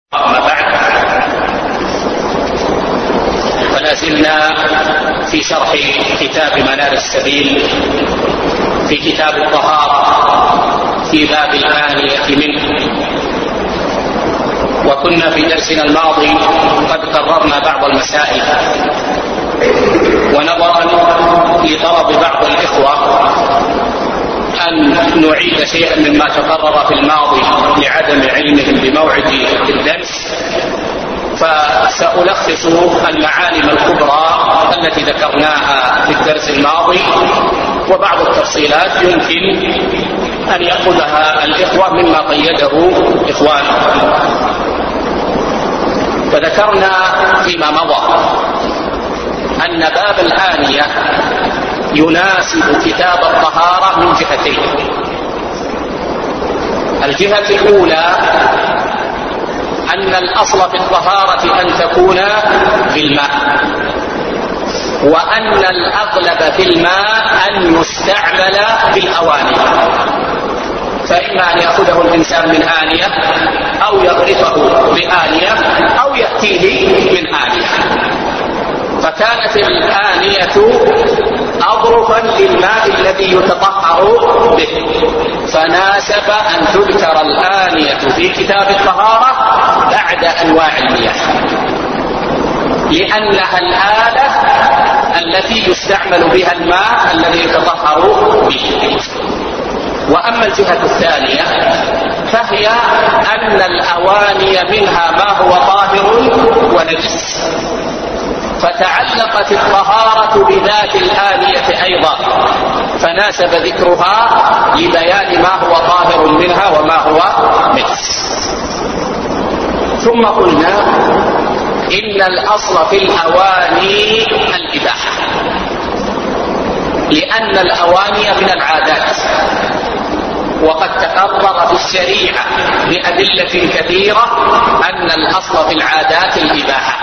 أما بعد، فلا زلنا في شرح كتاب منار السبيل في كتاب الطهارة في باب الآنية منه. وكنا في درسنا الماضي قد قررنا بعض المسائل، ونظرا لطلب بعض الإخوة أن نعيد شيئا مما تقرر في الماضي لعدم علمهم بموعد الدرس، فسألخص المعالم الكبرى التي ذكرناها في الدرس الماضي، وبعض التفصيلات يمكن أن يأخذها الإخوة مما قيده إخوانهم. فذكرنا فيما مضى أن باب الآنية يناسب كتاب الطهارة من جهتين. الجهة الأولى أن الأصل في الطهارة أن تكون في الماء، وأن الأغلب في الماء أن يستعمل في الأواني، فإما أن يأخذه الإنسان من آنية أو يغرفه بآنية أو يأتيه من آنية. فكانت الآنية أظرفا للماء الذي يتطهر به، فناسب أن تذكر الآنية في كتاب الطهارة بعد أنواع المياه، لأنها الآلة التي يستعمل بها الماء الذي يتطهر به. وأما الجهة الثانية فهي أن الأواني منها ما هو طاهر ونجس، فتعلقت الطهارة بذات الآنية أيضا، فناسب ذكرها لبيان ما هو طاهر منها وما هو نجس. ثم قلنا إن الأصل في الأواني الإباحة، لأن الأواني من العادات، وقد تقرر في الشريعة بأدلة كثيرة أن الأصل في العادات الإباحة،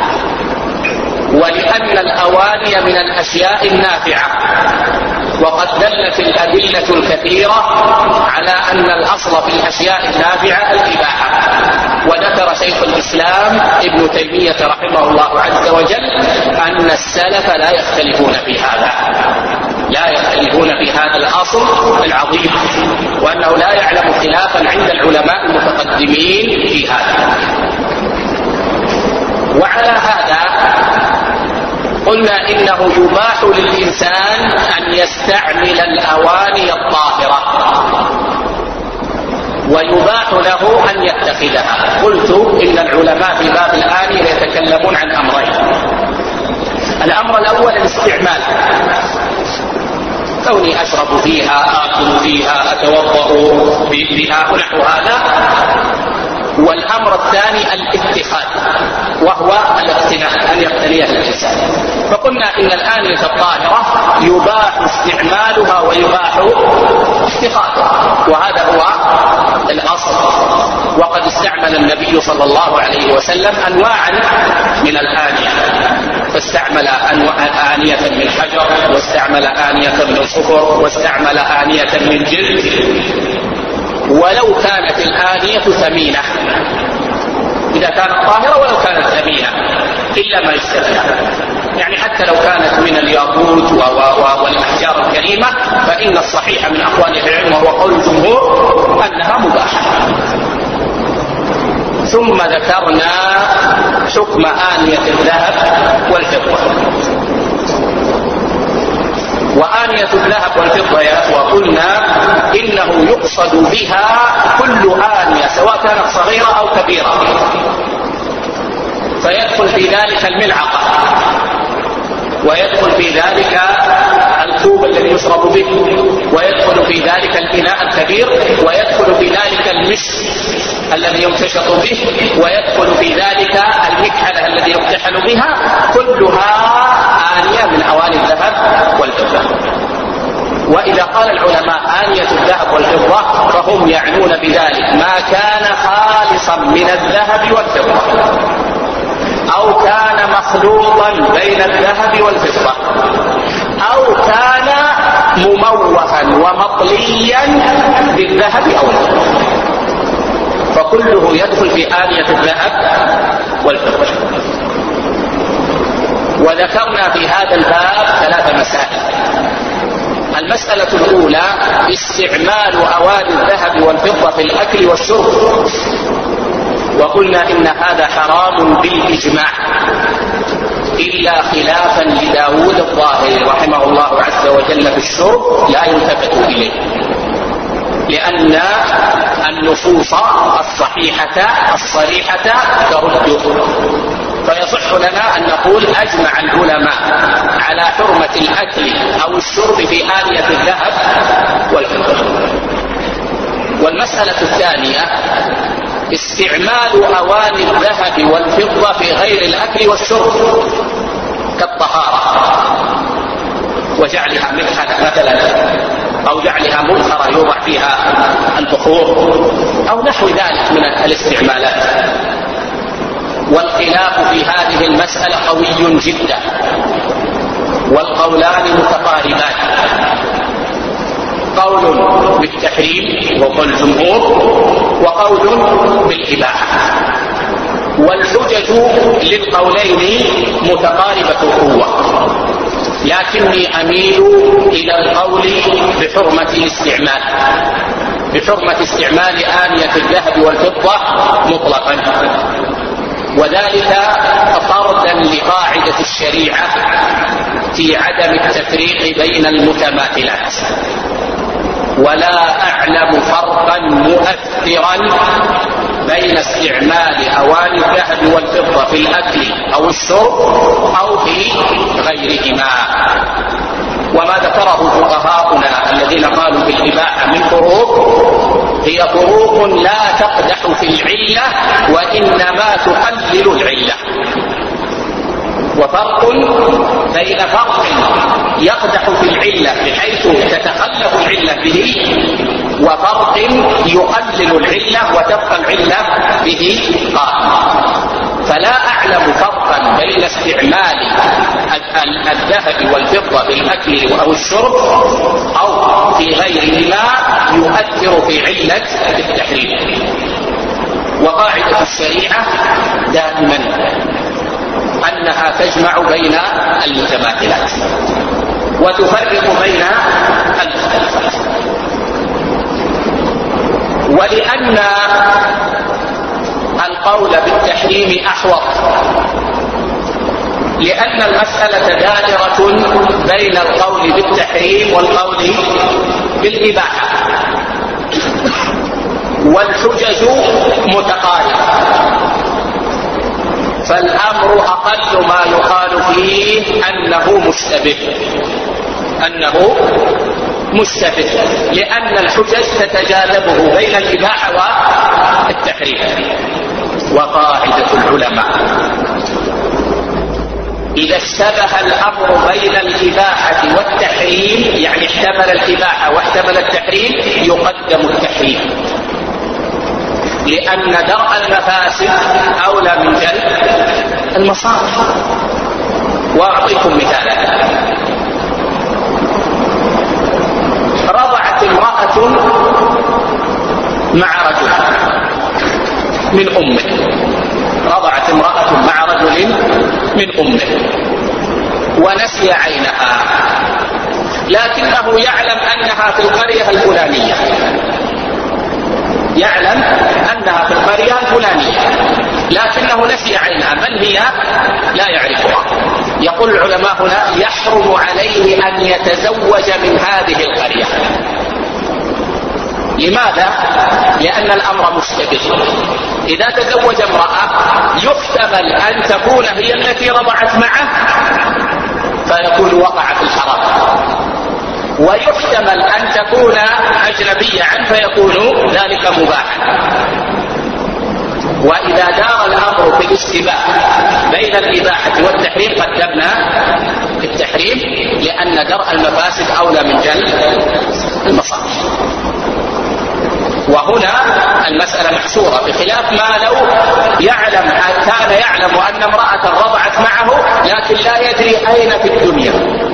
ولأن الأواني من الأشياء النافعة، وقد دلت الأدلة الكثيرة على أن الأصل في الأشياء النافعة الإباحة. وذكر شيخ الإسلام ابن تيمية رحمه الله عز وجل أن السلف لا يختلفون في هذا، لا يختلفون في هذا الأصل العظيم، وأنه لا يعلم خلافا عند العلماء المتقدمين في هذا. وعلى هذا قلنا إنه يباح للإنسان أن يستعمل الأواني الطاهرة، ويباح له أن يتخذها. قلت إن العلماء في باب الآنية يتكلمون عن أمرين. الأمر الأول الاستعمال، كوني أشرب فيها، آكل فيها، أتوضأ بها ونحو هذا. والأمر الثاني الاتخاذ، وهو الاقتناء، أن يقتنيها الإنسان. فقلنا إن الآنية الطاهرة يباح استعمالها ويباح اتخاذها، وهذا هو الأصل. وقد استعمل النبي صلى الله عليه وسلم أنواعا من الآنية، فاستعمل آنية من حجر، واستعمل آنية من صفر، واستعمل آنية من جلد، ولو كانت الآنية ثمينة، إذا كانت طاهرة ولو كانت ثمينة إلا ما يستثنى، يعني حتى لو كانت من الياقوت والأحجار الكريمة، فإن الصحيح من أقوال العلم وهو قول الجمهور أنها مباحة. ثم ذكرنا حكم آنية الذهب والفضة. وآنية الذهب والفضة وقلنا إنه يقصد بها كل آنية سواء كانت صغيرة أو كبيرة، فيدخل في ذلك الملعقة، ويدخل في ذلك الكوب الذي يشرب به، ويدخل في ذلك الإناء الكبير، ويدخل في ذلك المشط الذي يمتشط به، ويدخل في ذلك المكحلة الذي يكتحل بها، كلها آنية من أواني الذهب والفضة. وإذا قال العلماء آنية الذهب والفضة فهم يعنون بذلك ما كان خالصا من الذهب والفضة، أو كان مخلوطا بين الذهب والفضة، أو كان مموها ومطليا بالذهب أو الفضة. فكله يدخل في آنية الذهب والفضة. وذكرنا في هذا الباب 3 مسائل. المسألة الأولى استعمال أواني الذهب والفضة في الأكل والشرب، وقلنا إن هذا حرام بالإجماع إلا خلافا لداود الظاهري رحمه الله عز وجل في الشرب لا يلتفت إليه، لأن النصوص الصحيحة الصريحة ترده، فيصح لنا أن نقول أجمع العلماء على حرمة الأكل أو الشرب في آنية الذهب والفضة. والمسألة الثانية استعمال أواني الذهب والفضة في غير الأكل والشرب كالطهارة وجعلها مدخلا مثلا، أو جعلها مبخرة يوضع فيها البخور أو نحو ذلك من الاستعمالات. والخلاف في هذه المسألة قوي جدا، والقولان متقاربان، قول بالتحريم وقول الجمهور، وقول بالإباحة، والحجج للقولين متقاربة القوة، لكني أميل إلى القول بحرمة استعمال آنية الذهب والفضة مطلقا، وذلك فردا لقاعدة الشريعة في عدم التفريق بين المتماثلات. ولا أعلم فرقا مؤثرا بين استعمال أواني الذهب والفضة في الأكل أو الشرب أو في غيرهما. وما ذكره فقهاؤنا الذين قالوا بالإباحة من فروق هي فروق لا تقدح في العلة وإنما تقلل العلة، وفرق بين فرق يقدح في العلة بحيث تتخلف العلة به، وفرق يقلل العلة وتبقى العلة به قائمة. فلا أعلم فرقا بين استعمال الذهب والفضة في الأكل أو الشرب أو في غيرهما يؤثر في علة التحريم. وقاعدة الشريعة دائما أنها تجمع بين المتماثلات وتفرق بين المختلفات. ولأن القول بالتحريم أحوط، لأن المسألة دائرة بين القول بالتحريم والقول بالإباحة، والحجج متقاربة، فالأمر أقل ما يقال فيه أنه مشتبه، لأن الحجج تتجاذبه بين الإباحة والتحريم. وقاعدة العلماء إذا اشتبه الأمر بين الإباحة والتحريم، يعني احتمل الإباحة واحتمل التحريم، يقدم التحريم، لأن درء المفاسد أولى من جلب المصالح. وأعطيكم مثالا. رضعت امرأة مع رجل من أمه، رضعت امرأة مع رجل من أمه ونسي عينها، لكنه يعلم أنها في القرية الفلانية، يعلم أنها في القرية الفلانية، لكنه نسي عينها، من هي لا يعرفها. يقول العلماء هنا يحرم عليه أن يتزوج من هذه القرية. لماذا؟ لأن الأمر مشتبه. إذا تزوج امرأة يحتمل أن تكون هي التي رضعت معه فيكون وقع في الحرام، ويحتمل أن تكون أجنبية عنه فيكون ذلك مباحا. وإذا دار الأمر في الاشتباه بين الإباحة والتحريم قدمنا التحريم، لأن درء المفاسد أولى من جلب المصالح. وهنا المسألة محصورة، بخلاف ما لو كان يعلم أن امرأة رضعت معه لكن لا يدري أين في الدنيا،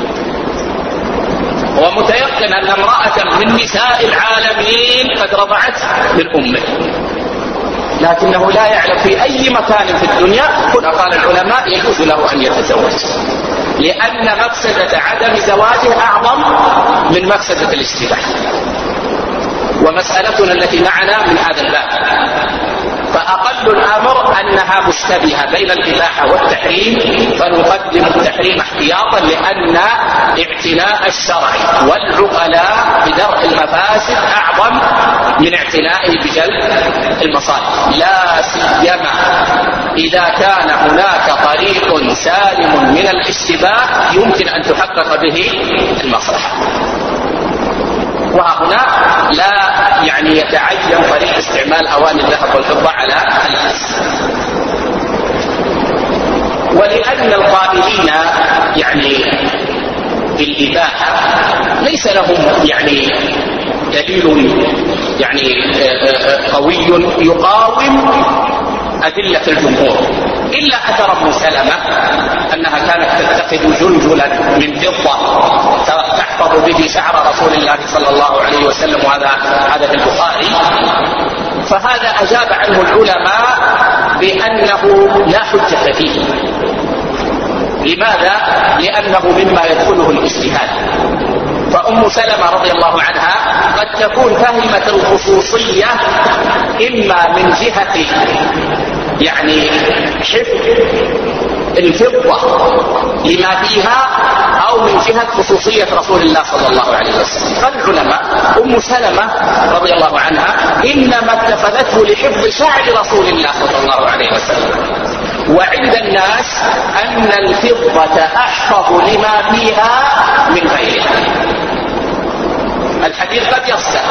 ومتيقن أن امرأة من نساء العالمين قد رضعت من أمه، لكنه لا يعلم في أي مكان في الدنيا. هنا قال العلماء يجوز له أن يتزوج، لأن مفسدة عدم زواجه أعظم من مفسدة الاشتباه. ومسألتنا التي معنا من هذا الباب، فأقل الأمر أنها مشتبهة بين الإباحة والتحريم، فنقدم التحريم احتياطا، لأن اعتناء الشرع والعقلاء بدرء المفاسد أعظم من اعتنائه بجلب المصالح، لا سيما إذا كان هناك طريق سالم من الاشتباه يمكن أن تحقق به المصلحة. وهنا لا يتعين طريق استعمال أواني الذهب والفضة على الناس. ولأن القائلين بالإباحة ليس لهم دليل قوي يقاوم أدلة الجمهور، إلا أثر ابن سلمة أنها كانت تتخذ جلجلا من فضة تحفظ به شعر رسول الله صلى الله عليه وسلم، وهذا في البخاري. فهذا أجاب عنه العلماء بأنه لا حجة فيه. لماذا؟ لأنه مما يدخله الاجتهاد. فأم سلمة رضي الله عنها قد تكون فهمت الخصوصية إما من جهة حفظ الفضة لما فيها، أو من جهة خصوصية رسول الله صلى الله عليه وسلم. قال العلماء أم سلمة رضي الله عنها إنما اتخذته لحفظ شعر رسول الله صلى الله عليه وسلم، وعند الناس أن الفضة أحفظ لما فيها من غيرها. الحديث قد يصح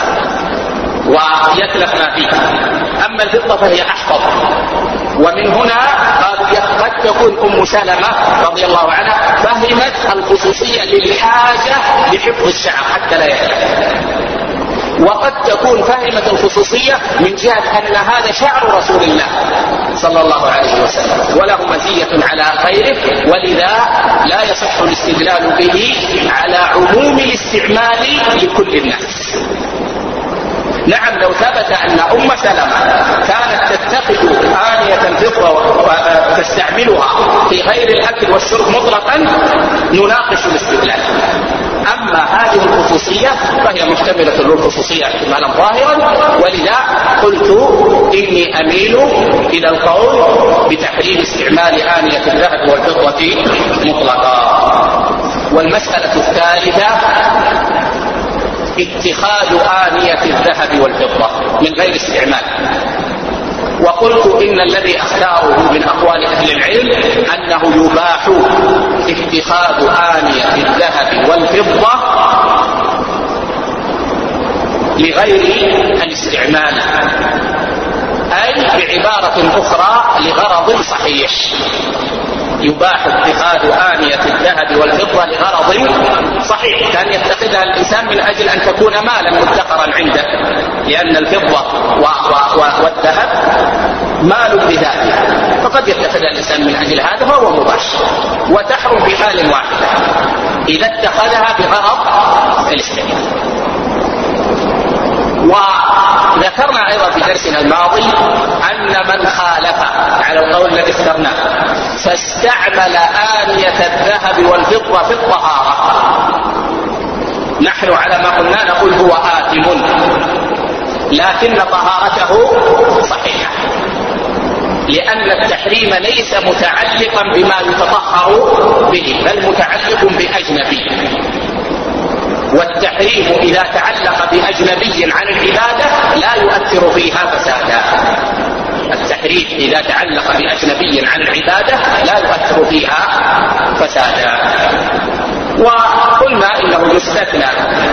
ويتلف ما فيه، أما الفضة فهي أحفظ. ومن هنا قالوا قد تكون أم سلمة رضي الله عنها فهمت الخصوصية للحاجة لحفظ الشعر حتى لا يتلف، وقد تكون فهمت الخصوصية من جهة أن هذا شعر رسول الله صلى الله عليه وسلم وله مزية على غيره، ولذا لا يصح الاستدلال به على عموم الاستعمال لكل الناس. نعم، لو ثبت أن أم سلمة كانت تتخذ آنية فضة وتستعملها في غير الأكل والشرب مطلقا نناقش الاستدلال. أما هذه الخصوصية فهي مشتملة للخصوصية احتمالا ظاهرا، ولذا قلت إني أميل إلى القول بتحريم استعمال آنية الذهب والفضة مطلقا. والمسألة الثالثة اتخاذ آنية الذهب والفضة من غير استعمال. وقلت إن الذي أختاره من أقوال أهل العلم أنه يباح اتخاذ آنية الذهب والفضة لغير الاستعمال، أي بعبارة أخرى لغرض صحيح. يباح اتخاذ آنية الذهب والفضة لغرض صحيح، كان يتخذها الإنسان من أجل أن تكون مالا مدخرا عنده، لأن الفضة والذهب مال بذاته، فقد يتخذها الإنسان من أجل هذا فهو مباح، وتحرم في حال واحدة إذا اتخذها بغرض الاستعمال. وذكرنا أيضا في درسنا الماضي أن من خالف على القول الذي اخترناه فاستعمل آنية الذهب والفضة في الطهارة، نحن على ما قلنا نقول هو آثم، لكن طهارته صحيحة، لأن التحريم ليس متعلقا بما يتطهر به، بل متعلق بأجنبي. والتحريم إذا تعلق بأجنبي عن العبادة لا يؤثر فيها فسادا. التحريم إذا تعلق بأجنبي عن العبادة لا يؤثر فيها فسادا. وقلنا إنه يستثنى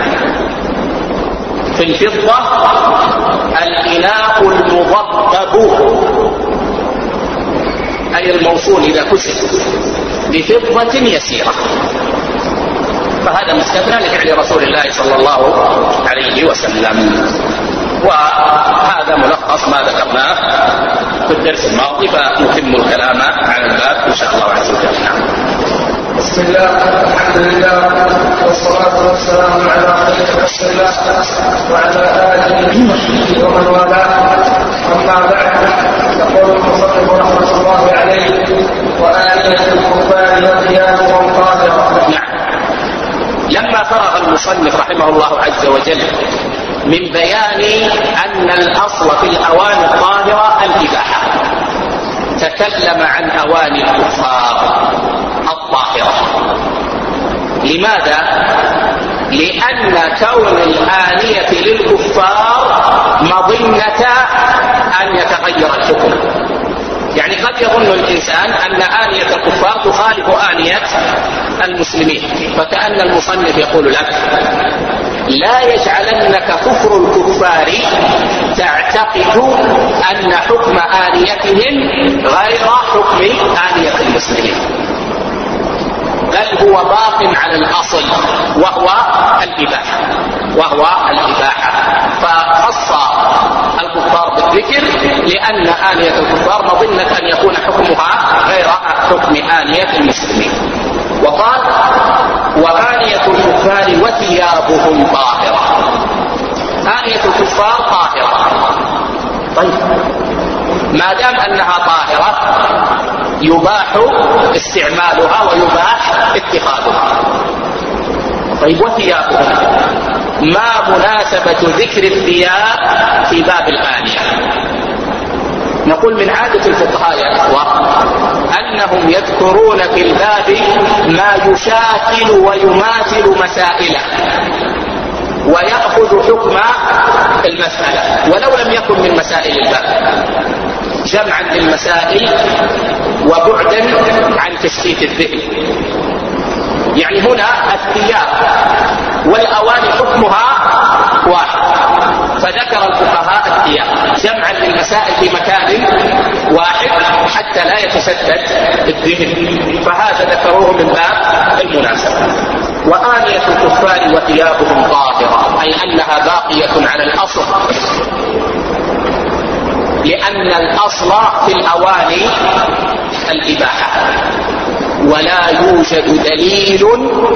في الفضة الإناء المضبب، أي الموصول إذا كسر بفضة يسيرة، فهذا مستثنى لفعل رسول الله صلى الله عليه وسلم. وهذا ملخص ما ذكرناه في الدرس الماضي، فنتم الكلام على الباب إن شاء الله عز وجل. بسم الله، الحمد لله، والصلاة والسلام على خير خلق الله وعلى آله وصحبه ومن والاه. أما بعد، يقول المصنف رحمة الله عليه: وآنية الكفار وثيابهم طاهرة. لما فرغ المصنف رحمه الله عز وجل من بيان أن الأصل في الأواني الطاهرة الإباحة، تكلم عن أواني الكفار الطاهرة. لماذا؟ لأن كون الآنية للكفار مظنة أن يتغير الحكم. يعني قد يظن الإنسان أن آنية الكفار تخالف آنية المسلمين، فكأن المصنف يقول لك: لا يجعلنك كفر الكفار تعتقد أن حكم آنيتهم غير حكم آنية المسلمين، بل هو باق على الأصل وهو الإباحة. فخص الكفار بالذكر لأن آنية الكفار مظنة أن يكون حكمها غير حكم آنية المسلمين. وقال: وآنية الكفار وثيابهم طاهرة. آنية الكفار طاهرة. طيب، ما دام أنها طاهرة يباح استعمالها ويباح اتخاذها. طيب، وثيابهم، ما مناسبة ذكر الثياب في باب الآنية؟ نقول من عادة الفقهاء يا إخوة أنهم يذكرون في الباب ما يشاكل ويماثل مسائله ويأخذ حكم المسألة ولو لم يكن من مسائل الباب، جمعا للمسائل وبعدا عن تشتيت الذهن. يعني هنا الثياب والأواني حكمها واحد، فذكر الفقهاء الثياب جمعا للمسائل في مكان واحد حتى لا يتشتت الذهن، فهذا ذكروه من باب المناسبة. وآنية الكفار وثيابهم طاهرة، أي أنها باقية على الأصل، لأن الأصل في الأواني الإباحة، ولا يوجد دليل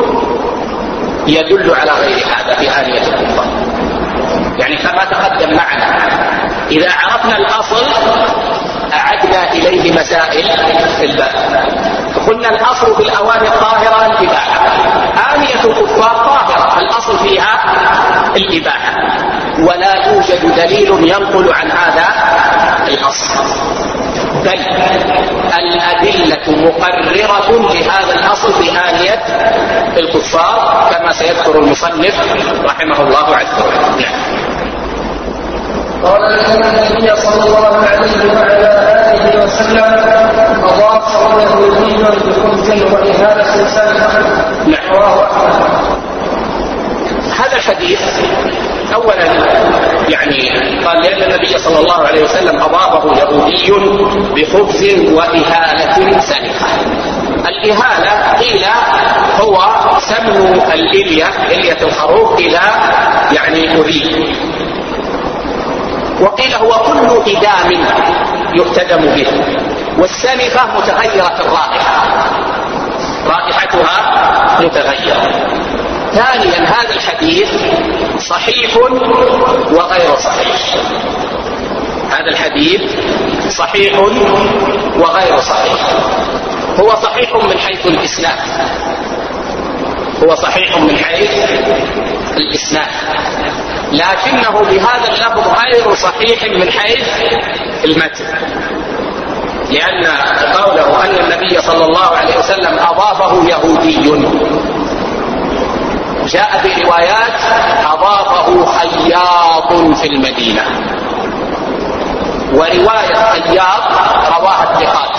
يدل على غير هذا في آنية الكفار. يعني كما تقدم معنا، إذا عرفنا الأصل أعدنا إليه مسائل في الباب. فقلنا الأصل في الأواني الطاهرة الإباحة، آنية الكفار طاهرة، الأصل فيها الإباحة، ولا يوجد دليل ينقل عن هذا الأصل، بل الأدلة مقررة لهذا الأصل في آنية الكفار كما سيذكر المصنف رحمه الله عز وجل. قال: إن النبي صلى الله عليه وعلى آله وسلم أضاف يهودي بخبز وإهانة سنة. رواه أحمد. هذا الحديث أولا يعني قال لأن النبي صلى الله عليه وسلم أضافه يهودي بخبز وإهالة سنخة. الإهالة قيل هو سمن إلية الخروف إلى يعني أذي، وقيل هو كل إدام يهتدم به، والسنخة متغيرة الرائحة، رائحتها متغيرة. ثانيا هذا الحديث صحيح وغير صحيح. هذا الحديث صحيح وغير صحيح. هو صحيح من حيث الإسناد، هو صحيح من حيث الإسناد، لكنه بهذا اللفظ غير صحيح من حيث المتن، لأن قوله أن النبي صلى الله عليه وسلم أضافه يهودي، جاء في روايات أضافه خياط في المدينة، ورواية خياط رواها الثقات،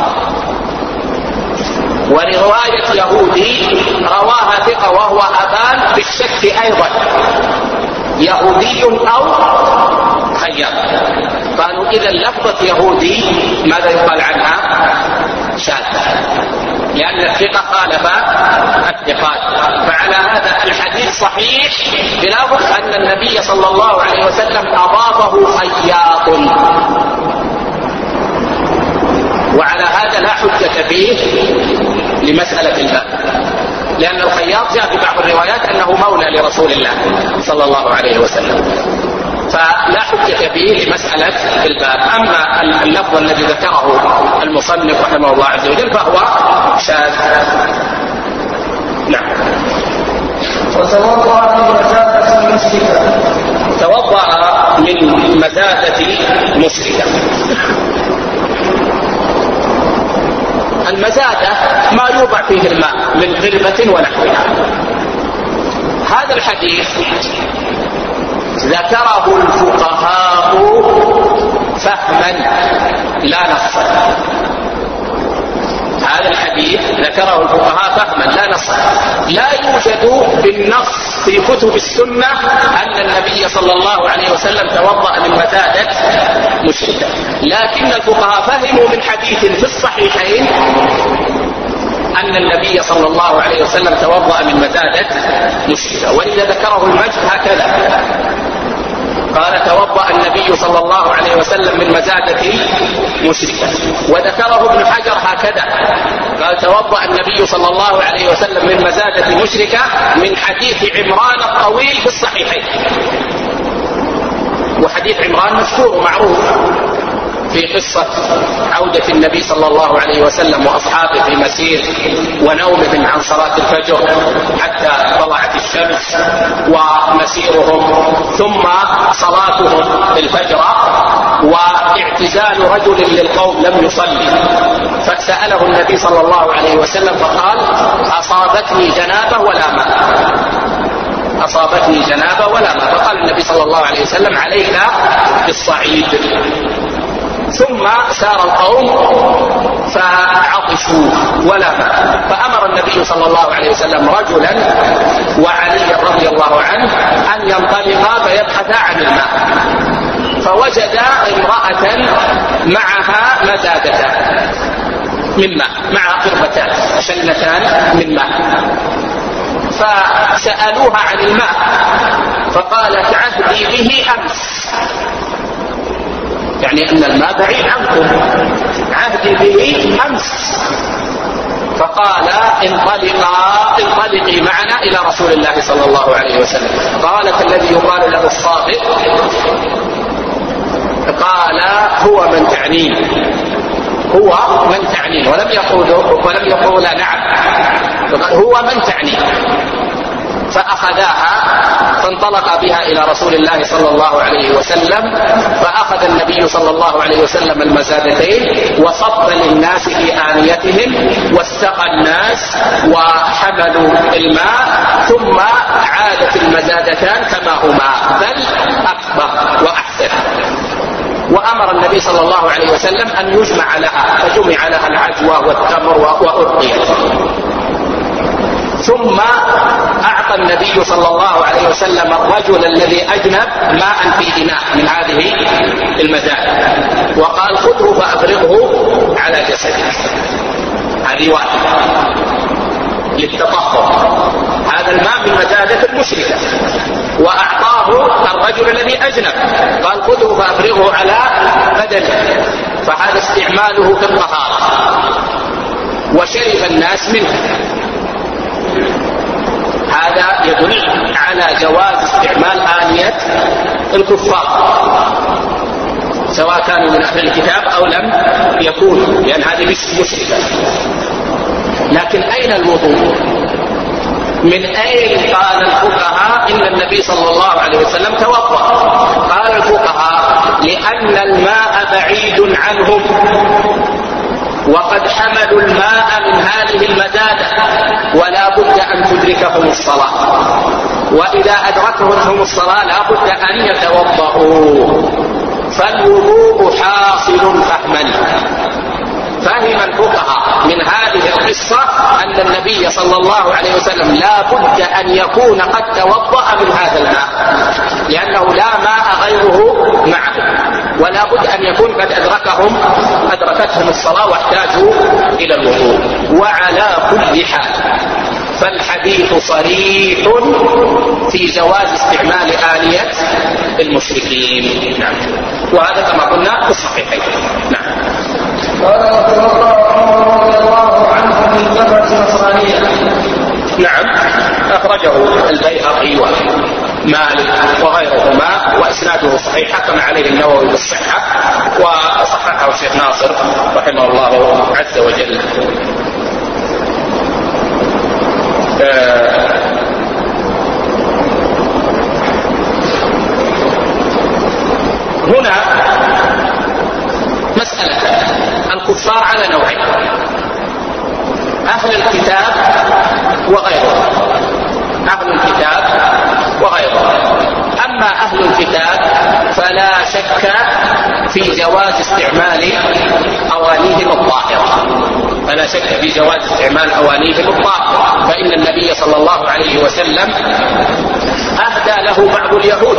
ورواية يهودي رواها ثقة وهو أبان بالشك أيضا، يهودي أو خياط. قالوا إذا لفظة يهودي ماذا يقال عنها؟ شاذة، لأن الثقة خالف الثقات. فعلى هذا الحديث صحيح بلفظ أن النبي صلى الله عليه وسلم أضافه خياط، وعلى هذا لا حجة فيه لمسألة الباب، لأن الخياط جاء في بعض الروايات أنه مولى لرسول الله صلى الله عليه وسلم، فلا حجة به لمسألة الباب. أما اللفظ الذي ذكره المصنف رحمه الله عز وجل فهو شاذ. نعم. وتوضأ من مزادة مشركة. توضأ من مزادة مشركة. المزادة ما يوضع فيه الماء من قربة ونحوها. هذا الحديث ذكره الفقهاء فهما لا نصا. هذا الحديث ذكره الفقهاء فهما لا نصا. لا يوجد بالنص في كتب السنة أن النبي صلى الله عليه وسلم توضأ من مزادة مشركة، لكن الفقهاء فهموا من حديث في الصحيحين أن النبي صلى الله عليه وسلم توضأ من مزادة مشركة، ولذا ذكره المجد هكذا قال توضأ النبي صلى الله عليه وسلم من مزادة مشركة. وذكره ابن حجر هكذا قال توضأ النبي صلى الله عليه وسلم من مزادة مشركة من حديث عمران الطويل في الصحيحين. وحديث عمران مشهور ومعروف في قصة عودة النبي صلى الله عليه وسلم وأصحابه في مسير ونومهم عن صلاة الفجر حتى طلعت الشمس ومسيرهم ثم صلاتهم الفجر واعتزال رجل للقوم لم يصلي، فسأله النبي صلى الله عليه وسلم فقال أصابتني جنابة ولا ماء، أصابتني جنابة ولا ماء. فقال النبي صلى الله عليه وسلم عليك بالصعيد. ثم سار القوم فعطشوا ولا ماء، فأمر النبي صلى الله عليه وسلم رجلا وعلي رضي الله عنه أن ينطلقا فيبحثا عن الماء، فوجد امرأة معها مزادة من ماء، معها قربتان شنتان من ماء، فسألوها عن الماء فقالت عهدي به أمس، يعني أن الماء بعيد عنكم، عهدي به أمس. فقال انطلقي معنا إلى رسول الله صلى الله عليه وسلم. قالت الذي يقال له الصادق قال هو من تعنين، هو من تعنين، ولم يقول نعم، هو من تعنين. فأخذاها فانطلق بها إلى رسول الله صلى الله عليه وسلم، فأخذ النبي صلى الله عليه وسلم المزادتين وصب للناس في آنيتهم واستقى الناس وحملوا الماء، ثم عادت المزادتان كما هما بل أكبر وأحسن. وأمر النبي صلى الله عليه وسلم أن يجمع لها، فجمع لها العجوة والتمر وأرقيت. ثم أعطى النبي صلى الله عليه وسلم الرجل الذي أجنب ماء في إناء من هذه المزاد وقال خذه فأفرغه على جسده. هذه واحدة للتطهر، هذا الماء من مزادة المشركة. وأعطاه الرجل الذي أجنب قال خذه فأفرغه على بدنه، فهذا استعماله في الطهارة. وشرب الناس منه. هذا يدل على جواز استعمال آنية الكفار سواء كانوا من أهل الكتاب أو لم يكونوا، لأن هذه مشركة. لكن أين الوضوء؟ من أين قال الفقهاء إن النبي صلى الله عليه وسلم توضأ؟ قال الفقهاء لأن الماء بعيد عنهم وقد حملوا الماء من هذه المزادة ولا بد أن تدركهم الصلاة، وإذا أدركهم الصلاة لا بد أن يتوضأوا، فالوضوء حاصل فهما. فهم الفقهاء من هذه القصة أن النبي صلى الله عليه وسلم لا بد أن يكون قد توضأ من هذا الماء، لأنه لا ماء غيره معه، ولا بد أن يكون قد أدركتهم الصلاة واحتاجوا إلى الوضوء. وعلى كل حال فالحديث صريح في جواز استعمال آنية المشركين. نعم. وهذا كما قلنا في الصحيحين. نعم. قال وتوضأ عمر رضي الله عنه من جبهة أخرجه البيهقي ومالك وغيرهما وإسناده صحيح، حكم عليه النووي بالصحة وصححه الشيخ ناصر رحمه الله عز وجل. هنا مسألة الكفار على نوعين: أهل الكتاب وغيرهم. أهل الكتاب وغيرهم. أما أهل الكتاب فلا شك في جواز استعمال أوانيهم الطاهرة، فلا شك في جواز استعمال أوانيهم الطاهرة، فإن النبي صلى الله عليه وسلم أهدى له بعض اليهود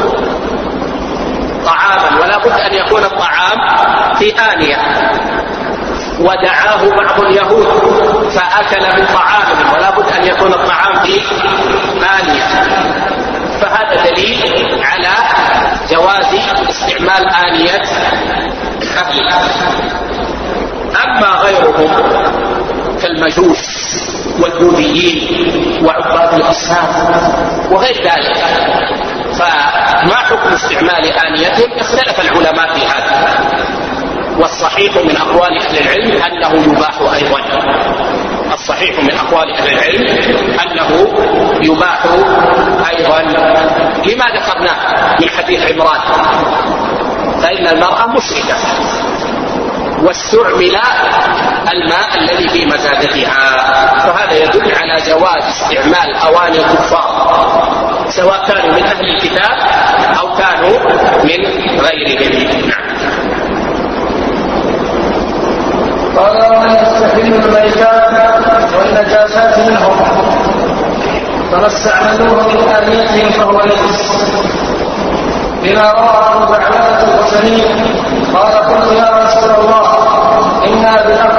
طعاما، ولا بد أن يكون الطعام في آنية، ودعاه بعض اليهود فأكل من طعامهم، ولا بد أن يكون الطعام في آنية، فهذا دليل على جواز استعمال آنية أهل الكتاب. أما غيرهم كالمجوس والبوذيين وعباد الأصنام وغير ذلك، فما حكم استعمال آنيتهم؟ اختلف العلماء في هذا، والصحيح من أقوال أهل العلم أنه يباح أيضا. الصحيح من أقوال أهل العلم أنه يباح أيضا. لما ذكرناه من حديث عمران؟ فإن المرأة مشركة واستعمل الماء الذي في مزادتها، فهذا يدل على جواز استعمال أواني الكفار سواء كانوا من أهل الكتاب أو كانوا من غيرهم. قال: ومن يستحل الميتات والنجاسات منهم فما استعملوه من آنيتهم فهو نجس، بما روى أبو ثعلبة الحسني قال: قلت يا رسول الله إنا بأرض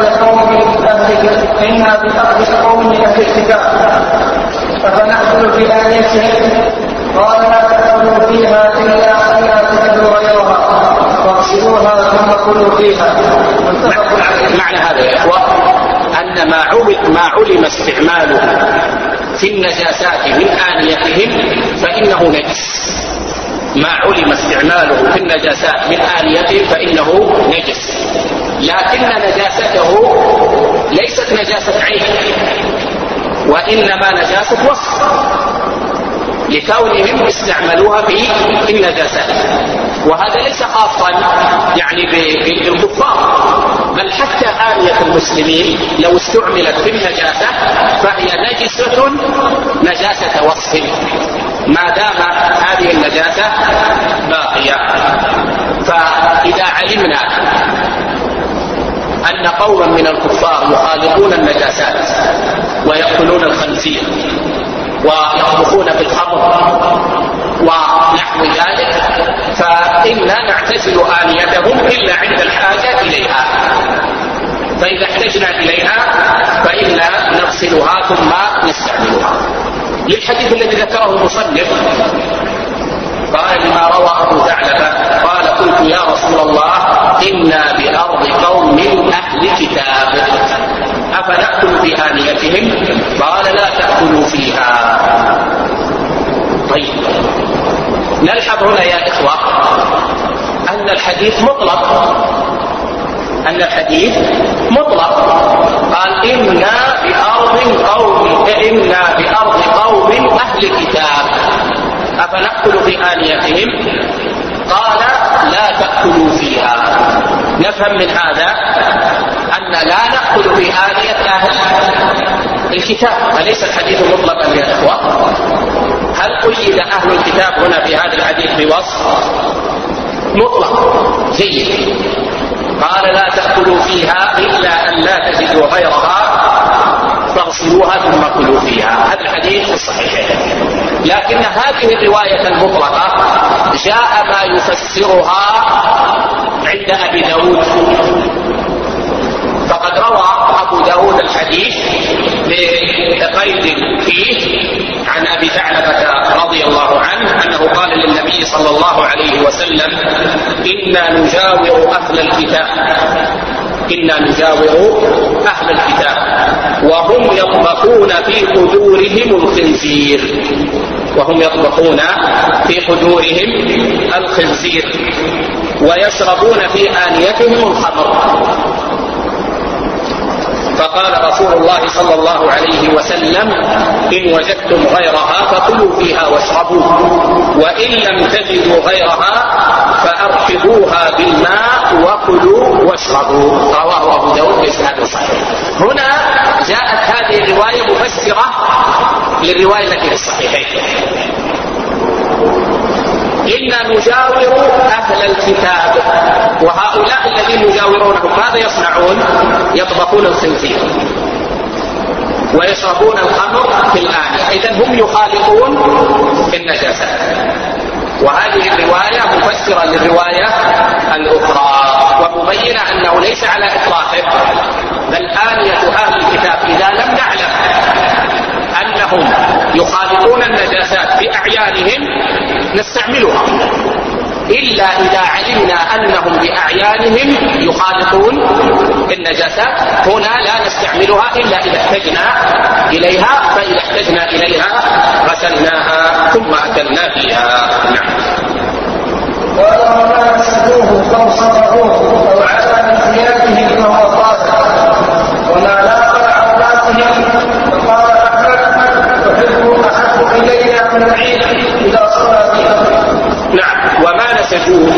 قوم أهل الكتاب أفنأكل في آنيتهم؟ قال: لا تأكلوا فيها إلا أن لا تجدوا غيرها فاغسلوها ثم كلوا فيها. معنى هذا يا إخوة أن ما علم استعماله في النجاسات من آنيتهم فإنه نجس. ما علم استعماله في النجاسات من آنيتهم فإنه نجس، لكن نجاسته ليست نجاسة عين، وإنما نجاسة وصف، لكونهم استعملوها في النجاسات. وهذا ليس خاصا يعني بالكفار، بل حتى آنية المسلمين لو استعملت في النجاسة فهي نجاسة وصف ما دام هذه النجاسة باقية. فإذا علمنا أن قوما من الكفار يخالطون النجاسات ويأكلون الخنزير ويطبخون بالخمر ونحو ذلك، فإنا نعتزل آنيتهم إلا عند الحاجة إليها، فإذا احتجنا إليها فإنا نغسلها ثم نستعملها. للحديث الذي ذكره المصنف قال: لما روى أبو ثعلبة قال: قلت يا رسول الله إنا بأرض قوم أهل كتاب أفنأكل في آنيتهم؟ قال: لا تأكلوا فيها. طيب، نلحظ هنا يا إخوة أن الحديث مطلق، قال: إنا بأرض قوم أهل كتاب أفنأكل في آنيتهم؟ قال: لا تأكلوا فيها. نفهم من هذا أن لا نأكل في آنية أهل الكتاب، أليس الحديث مطلقا يا إخوة؟ هل قيد أهل الكتاب هنا في هذا الحديث بوصف؟ مطلق، جيد. قال: لا تأكلوا فيها إلا أن لا تجدوا غيرها فاغسلوها ثم كلوا فيها. هذا الحديث في الصحيحين، لكن هذه الرواية المطلقة جاء ما يفسرها عند أبي داود، فقد روى أبو داود الحديث بقيد فيه عن أبي ثعلبة رضي الله عنه أنه قال للنبي صلى الله عليه وسلم: إنا نجاور أهل الكتاب وهم يطبخون في قدورهم الخنزير، وهم يطبخون في قدورهم الخنزير، ويشربون في آنيتهم الخمر. فقال رسول الله صلى الله عليه وسلم: إن وجدتم غيرها فكلوا فيها واشربوا، وإن لم تجدوا غيرها فأرحبوها بالماء وكلوا واشربوا. رواه أبو داود بإسناد صحيح. هنا جاءت هذه الرواية مفسرة للرواية التي في الصحيحين: إنا نجاور أهل الكتاب، وهؤلاء الذين نجاورونهم ماذا يصنعون؟ يطبخون الخنزير ويشربون الخمر في الآنية، إذن هم يخالطون النجاسات. وهذه الرواية مفسرة للرواية الأخرى ومبينة أنه ليس على إطلاقه، بل آنية أهل الكتاب إذا لم نعلم أنهم يخالطون النجاسات بأعيانهم نستعملها، إلا إذا علمنا أنهم بأعيانهم يخالطون النجاسات هنا لا نستعملها إلا إذا احتجنا إليها، فإذا احتجنا إليها غسلناها ثم أكلنا فيها. نعم. ولو ما نسلوه أو صبروه أو على من ثيابهم فهو طاهر، وما لاقى عوراتهم فقال أحب إلينا من العيد إذا صلى بها. نعم. وما نسجوه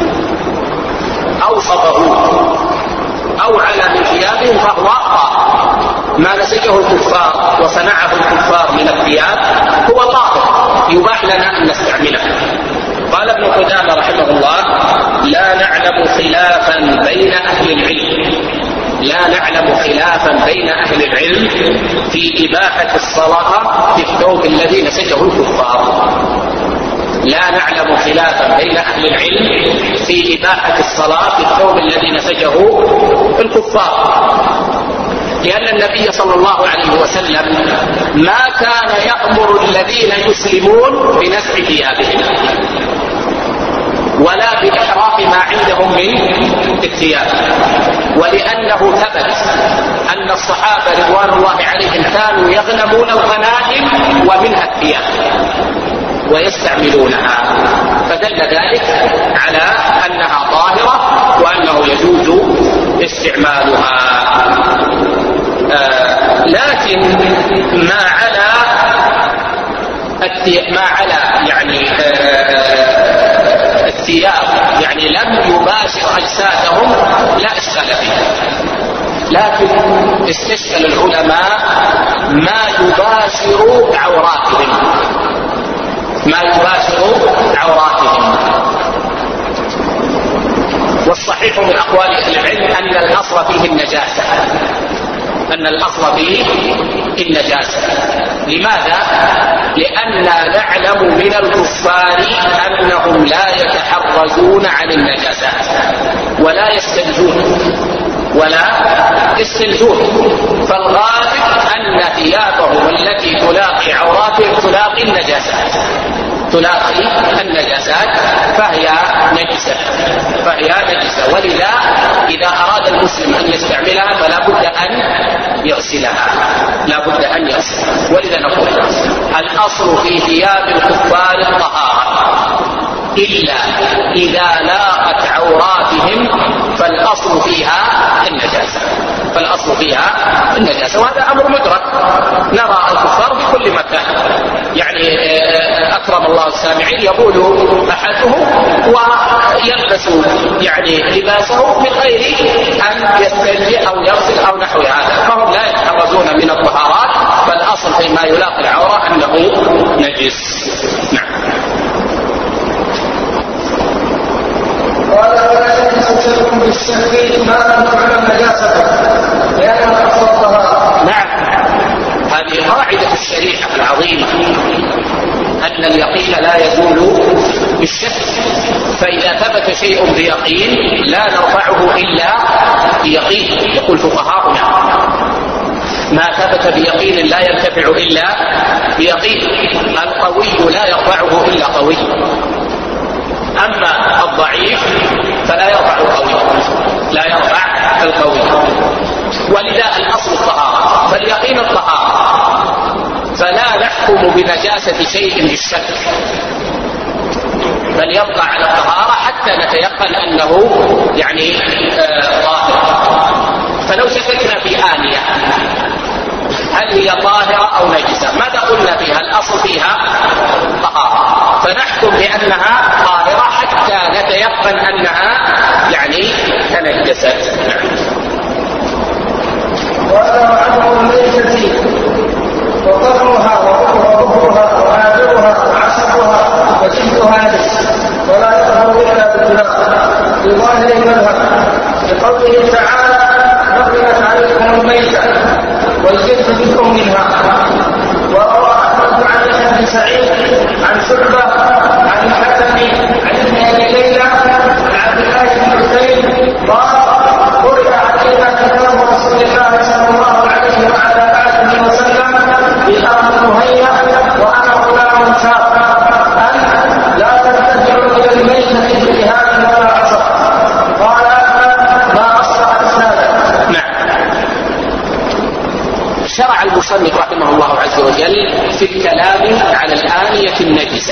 أو صبروه أو على من ثيابهم فهو طاهر. ما نسجه الكفار وصنعه الكفار من الثياب هو طاهر يباح لنا أن نستعمله. قال ابن قدامة رحمه الله: لا نعلم خلافا بين أهل العلم، لا نعلم خلافا بين أهل العلم في إباحة الصلاة في الثوب الذي نسجه الكفار. لا نعلم خلافا بين أهل العلم في إباحة الصلاة في الثوب الذي نسجه الكفار، لأن النبي صلى الله عليه وسلم ما كان يأمر الذين يسلمون بنزع ثيابهم ولا بإحراق ما عندهم من الثياب، ولأنه ثبت أن الصحابة رضوان الله عليهم كانوا يغنمون الغنائم ومنها الثياب ويستعملونها، فدل ذلك على أنها طاهرة وأنه يجوز استعمالها. لكن ما على يعني الثياب يعني لم يباشر أجسادهم لا إشكال فيه، لكن استشكل العلماء ما يباشر عوراتهم، ما يباشر عوراتهم. والصحيح من أقوال أهل العلم أن الأصل فيه النجاسة، أن الأصل فيه النجاسة. لماذا؟ لأننا نعلم من الكفار أنهم لا يتحرزون عن النجاسات ولا يستنجون، فالغالب أن ثيابهم التي تلاقي عوراتهم تلاقي النجاسات فهي نجسة. ولذا إذا أراد المسلم أن يستعملها فلا بد أن يغسلها. ولذا نقول الأصل في ثياب الكفار الطهارة، إلا إذا لاقت عوراتهم فالأصل فيها النجاسة، وهذا أمر مدرك نرى الكفار في كل مكان. يعني أكرم الله السامعين يقول أحدهم ويلبس يعني لباسه من غير أن يستنجي أو يغسل أو نحو هذا، فهم لا يتحرزون من الطهارات، فالأصل فيما يلاقي العورة أنه نجس. نعم. قال: ولا يجوز بالشك ما لم تعلم نجاسته لأن الأصل الطهارة. نعم، هذه قاعدة الشريعة العظيمة أن اليقين لا يزول بالشك، فإذا ثبت شيء بيقين لا نرفعه إلا بيقين. يقول فقهاؤنا: ما ثبت بيقين لا يرتفع إلا بيقين، القوي لا يرفعه إلا قوي، أما الضعيف فلا يرفع القوي، ولذا الأصل الطهارة. فاليقين الطهارة، فلا نحكم بنجاسة شيء بالشك، بل يبقى على الطهارة حتى نتيقن أنه يعني طاهر. فلو شككنا في آنية هل هي طاهرة أو نجسة، ماذا قلنا فيها؟ الأصل فيها طهارة، فنحكم بأنها طاهرة حتى نتيقن أنها يعني تنجست. وأنا عنه الميتة وقرنها وظهرها وآخرها وعسقها وجلدها نجس ولا يطهر إلا بالماء لظاهر المذهب، لقوله تعالى: حرمت عليكم الميتة والجلد منكم منها. وروى أحمد عن يحيى بن سعيد عن شعبة عن الحسن عن ابن أبي ليلى عن عبد الله بن حسين قال: قرئ علينا كتاب رسول الله صلى الله عليه وعلى آله وسلم بأرض مهيئة وأنا غلام شاب أن لا ترتجعوا إلى الميتة بجهاد ولا عصر. قال: ما أصلح أسنادا. شرع المصنف رحمه الله عز وجل في الكلام على الآنية النجسة.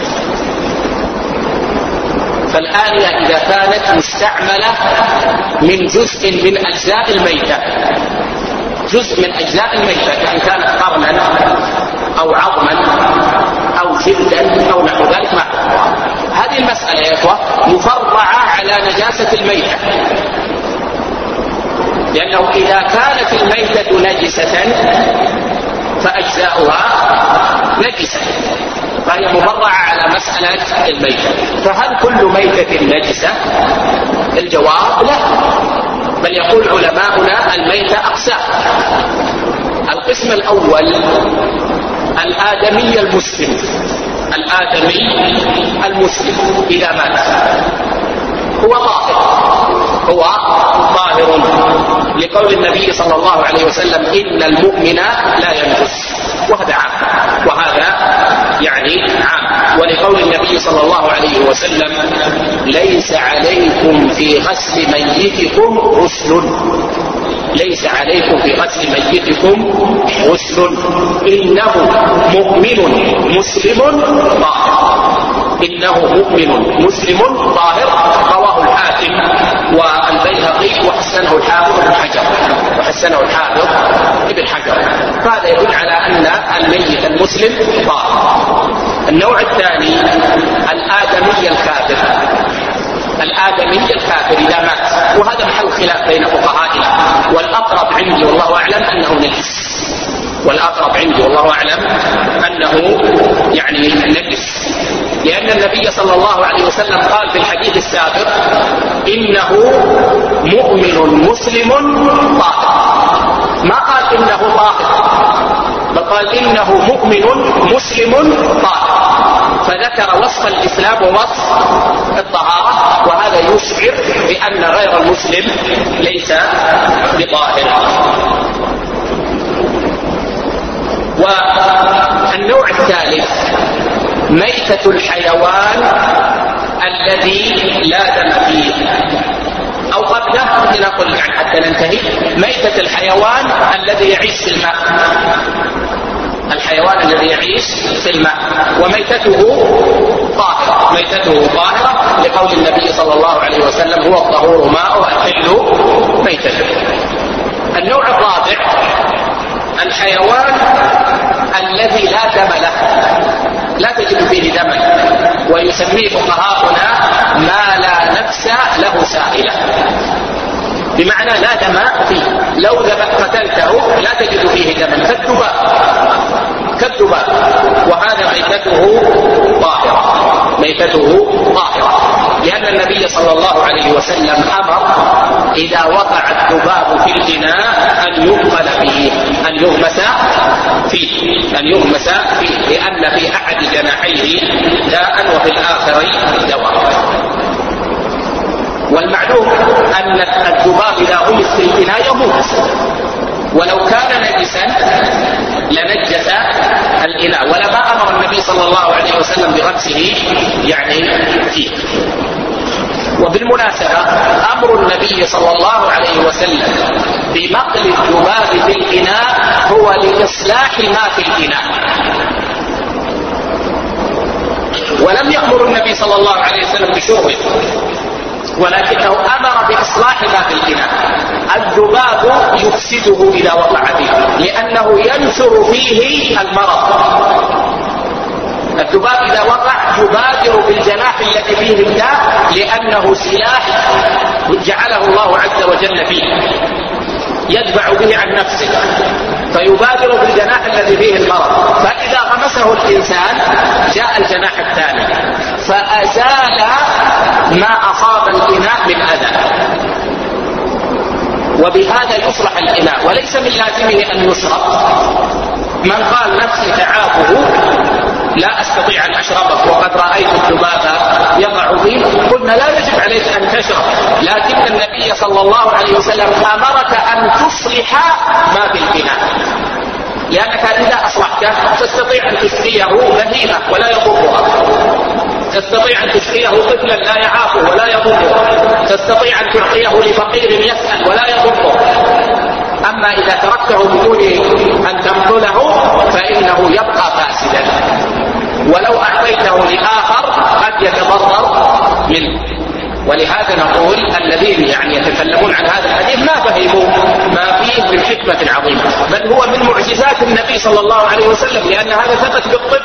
فالآنية إذا كانت مستعملة من جزء من أجزاء الميتة، جزء من أجزاء الميتة، كأن كانت قرنا أو عظما أو جلدا أو نحو ذلك، ما هذه المسألة يا إخوة مفرعة على نجاسة الميتة، لأنه إذا كانت الميتة نجسة فأجزاؤها نجسة، فهي مفرعة على مسألة الميتة. فهل كل ميتة نجسة؟ الجواب لا، بل يقول علماؤنا الميتة أقسام. القسم الأول الآدمي المسلم، الآدمي المسلم إذا مات هو طاهر، لقول النبي صلى الله عليه وسلم: إن المؤمن لا ينجس، وهذا عام، وهذا يعني عام. ولقول النبي صلى الله عليه وسلم: ليس عليكم في غسل ميتكم غسل، ليس عليكم في غسل ميتكم غسل، إنه مؤمن مسلم طاهر، إنه مؤمن مسلم طاهر. رواه الحاكم والبيهقي وحسنه الحافظ ابن حجر. فهذا يدل على أن الميت المسلم طاهر. النوع الثاني الآدمي الكافر، الآدمي الكافر إذا مات، وهذا محل خلاف بين فقهائنا، والأقرب عندي والله أعلم أنه نجس، والأقرب عندي والله أعلم أنه يعني نجس، لأن النبي صلى الله عليه وسلم قال في الحديث السابق: إنه مؤمن مسلم طاهر، ما قال إنه طاهر، بل قال إنه مؤمن مسلم طاهر، فذكر وصف الإسلام ووصف الطهارة، وهذا يشعر بأن غير المسلم ليس بطاهر. والنوع الثالث ميتة الحيوان الذي لا دم فيه، أو قبله نقول يعني حتى ننتهي: ميتة الحيوان الذي يعيش في الماء، الحيوان الذي يعيش في الماء، وميتته طاهرة، ميتته طاهرة، لقول النبي صلى الله عليه وسلم: هو الطهور ماؤه الحل ميتته. النوع الرابع الحيوان الذي لا دم له، لا تجد فيه دما، ويسميه فقهاؤنا ما لا نفس له سائلة، بمعنى لا دم فيه، لو قتلته لا تجد فيه دما، كالذباب، وهذا ميتته طاهرة، لأن النبي صلى الله عليه وسلم أمر إذا وقع الذباب في الإناء أن يغمس فيه، لأن في أحد جناحيه داء وفي الآخر دواء. والمعلوم أن الذباب إذا غمس في الإناء يموت، ولو كان نجسا لنجس الإناء، ولما أمر النبي صلى الله عليه وسلم بغمسه يعني فيه. وبالمناسبة أمر النبي صلى الله عليه وسلم بمقل الذباب في الإناء هو لإصلاح ما في الإناء. ولم يأمر النبي صلى الله عليه وسلم بشربه، ولكنه أمر بإصلاح ما في الإناء. الذباب يفسده إذا وقع فيه، لأنه ينشر فيه المرض. الذباب إذا وقع يبادر بالجناح الذي فيه الداء، لأنه سلاح جعله الله عز وجل فيه يدفع به عن نفسه، فيبادر بالجناح الذي فيه المرض. فإذا غمسه الإنسان جاء الجناح الثاني فأزال ما أصاب الإناء من أذى، وبهذا يصلح الإناء، وليس من لازمه أن يشرب. من قال نفسي تعافه لا أستطيع أن أشربه وقد رأيت الذباب يقع فيه، قلنا لا يجب عليك أن تشرب، لكن النبي صلى الله عليه وسلم أمرك أن تصلح ما في الإناء، لأنك إذا أصلحته تستطيع أن تسقيه بهيمة ولا يضرها، تستطيع أن تسقيه طفلا لا يعافه ولا يضره، تستطيع أن تعطيه لفقير يسأل ولا يضره. أما إذا تركته بدون أن تمثله فإنه يبقى فاسدا، ولو أعطيته لآخر قد يتضرر منه. ولهذا نقول الذين يتكلمون عن هذا الحديث ما فهموا ما فيه من حكمة عظيمة، بل هو من معجزات النبي صلى الله عليه وسلم، لأن هذا ثبت بالطب،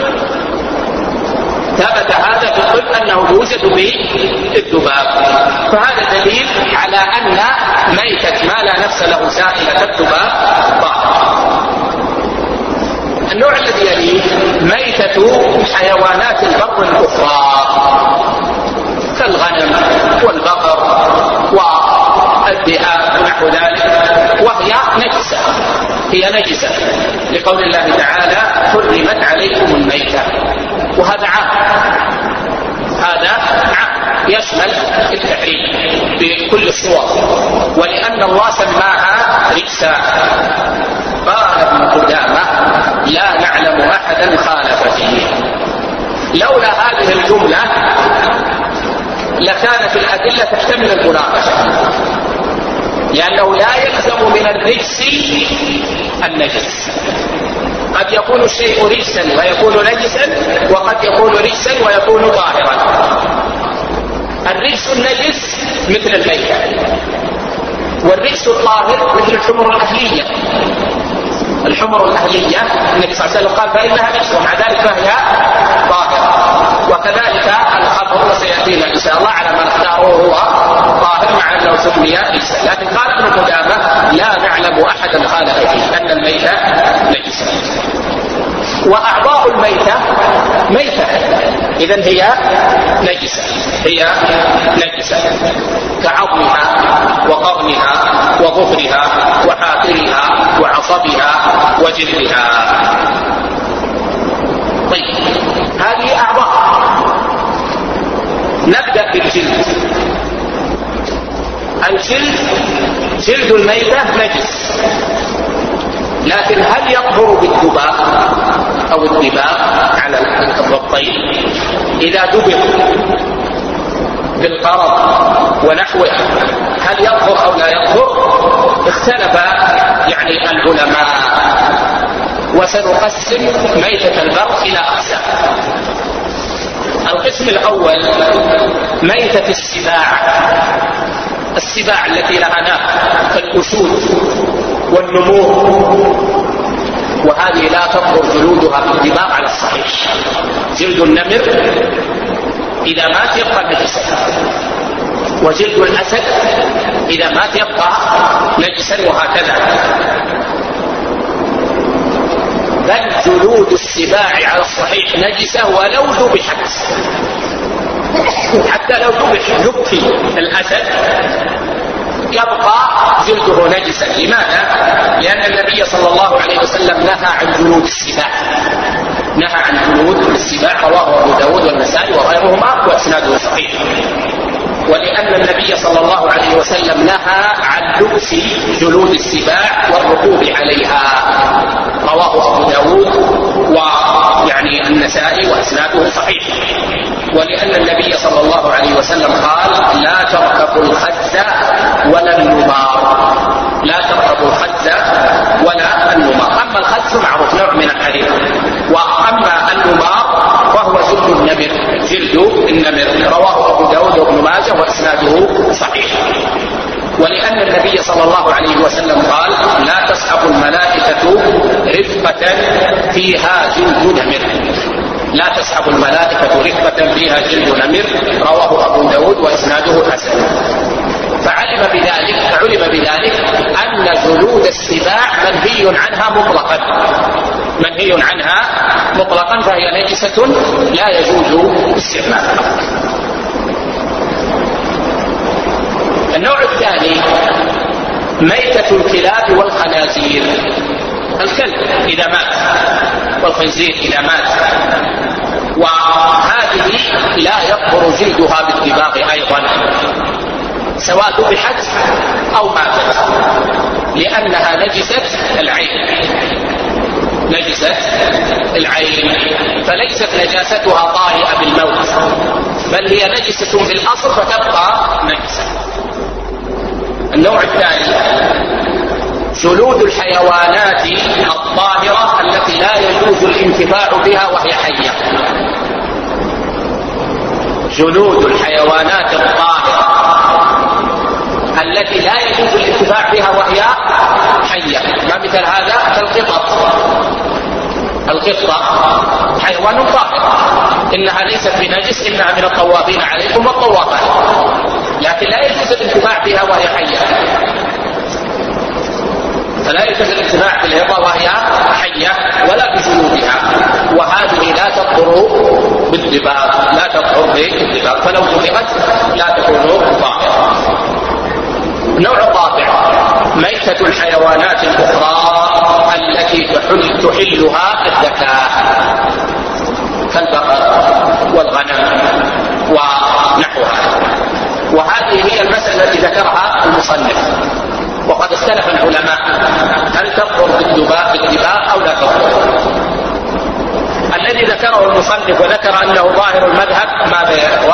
ثبت هذا بالطب أنه يوجد به الذباب. فهذا دليل على أن ميتة ما لا نفس له سائلة الذباب طاهرة. النوع الذي يليه ميتة حيوانات البر الأخرى كالغنم والبقر والذئاب ونحو ذلك، وهي نجسة، هي نجسة لقول الله تعالى حرمت عليكم الميتة، وهذا عام، هذا عام يشمل التحريم بكل الصور، ولأن الله سماها رجسا. قال ابن قدامة لا نعلم أحدا خالف فيه. لولا هذه الجملة لكانت الأدلة تحتمل المناقشة، لأنه لا يلزم من الرجس النجس. قد يكون الشيء رجسا ويكون نجسا، وقد يكون رجسا ويكون طاهرا. الرجس النجس مثل الميتة، والرجس الطاهر مثل الحمر الأهلية. الحمر الأهلية النبي صلى الله عليه وسلم قال فإنها نجس، ومع ذلك فهي طاهرة. وكذلك الخمر سيأتينا إن شاء الله على ما نختاره هو طاهر مع أنه سمي رجسا. لكن قال ابن قدامة لا نعلم أحدا خالف فيه أن الميتة نجسة. وأعضاء الميتة ميتة، إذن هي نجسة، هي نجسة كعظمها وقرنها وظفرها وحافرها وعصبها وجلدها. طيب هذه أعضاء. نبدأ بالجلد. الجلد جلد الميتة نجس، لكن هل يطهر بالدباغ أو الدباغ على الضبطين؟ إذا دبغ بالقرض ونحوه هل يطهر أو لا يطهر؟ اختلف العلماء، وسنقسم ميتة البر إلى أقسام. القسم الأول ميتة السباع، السباع التي لها ناف كالأسود والنمور، وهذه لا تطهر جلودها بالدباغ على الصحيح. جلد النمر إذا مات يبقى نجسا، وجلد الأسد إذا مات يبقى نجسا، وهكذا. بل جلود السباع على الصحيح نجسة ولو ذبحت، حتى لو ذبح الأسد يبقى جلده نجسا. لماذا؟ لأن النبي صلى الله عليه وسلم نهى عن جلود السباع، نهى عن جلود السباع، رواه أبو داود والنسائي وغيرهما وإسناده صحيح. ولأن النبي صلى الله عليه وسلم نهى عن لبس جلود السباع والركوب عليها، رواه أبو داود النسائي وإسناده صحيح. ولأن النبي صلى الله عليه وسلم قال لا تركبوا الخز ولا النمار، لا تركبوا الخز ولا النمار. الخز معروف نوع من الحرير. وأما الممار فهو جلد النمر رواه أبو داود وابن ماجه وإسناده صحيح. ولأن النبي صلى الله عليه وسلم قال لا تصحب الملائكة رفقة فيها جلد نمر، لا تسحب الملائكة رفقة فيها جلد نمر رواه أبو داود وإسناده حسن. فعلم بذلك أن جلود السباع منهي عنها مطلقا فهي نجسة لا يجوز استعمالها. النوع الثاني ميتة الكلاب والخنازير. الكلب إذا مات والخنزير إذا مات، وهذه لا يطهر جلدها بالدباغ أيضا سواء ذبحت أو ماتت، لأنها نجسة العين، فليست نجاستها طارئة بالموت، بل هي نجسة بالأصل فتبقى نجسة. النوع الثاني جلود الحيوانات الطاهرة التي لا يجوز الانتفاع بها وهي حية. جلود الحيوانات الطاهرة التي لا يجوز الانتفاع بها وهي حية، ما مثل هذا القطة حيوان طاهر، إنها ليست بنجس، إنها من الطوافين عليكم والطوافات، لكن لا يجوز الانتفاع بها وهي حية، فلا يجوز الانتفاع بالهبة وهي حية ولا بجلودها، وهذه لا تطهر بالدباغ، فلو دبغت لا تكون طاهرة. النوع الرابع ميتة الحيوانات الأخرى التي تحلها الذكاة كالبقر والغنم ونحوها، وهذه هي المسألة التي ذكرها المصنف. وقد اختلف العلماء هل تطهر بالدباغ أو لا تطهر. الذي ذكره المصنف وذكر أنه ظاهر المذهب ماذا يا إخوة؟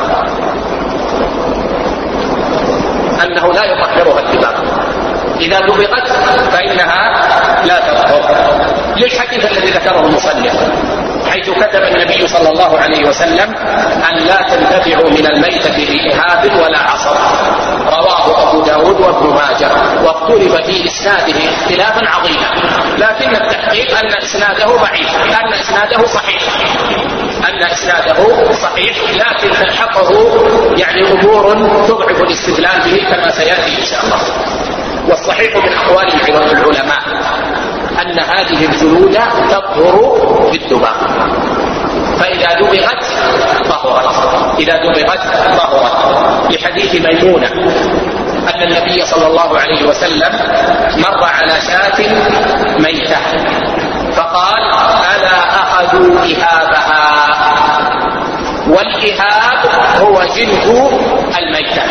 أنه لا يطهرها الدباغ، إذا دبغت فإنها لا تطهر، للحديث الذي ذكره المصنف حيث كتب النبي صلى الله عليه وسلم أن لا تنتفعوا من الميتة بإهاب ولا عصر، رواه أبو داود وابن ماجه، واختلف في إسناده اختلافا عظيما، لكن التحقيق أن إسناده ضعيف، أن إسناده صحيح، لكن تلحقه أمور تضعف الاستدلال به كما سيأتي إن شاء الله. والصحيح من أقوال العلماء أن هذه الجلود تطهر بالدباغ، فإذا دبغت طهرت، لحديث ميمونة أن النبي صلى الله عليه وسلم مر على شاة ميتة فقال ألا أخذوا إهابها، والإهاب هو جلد الميتة،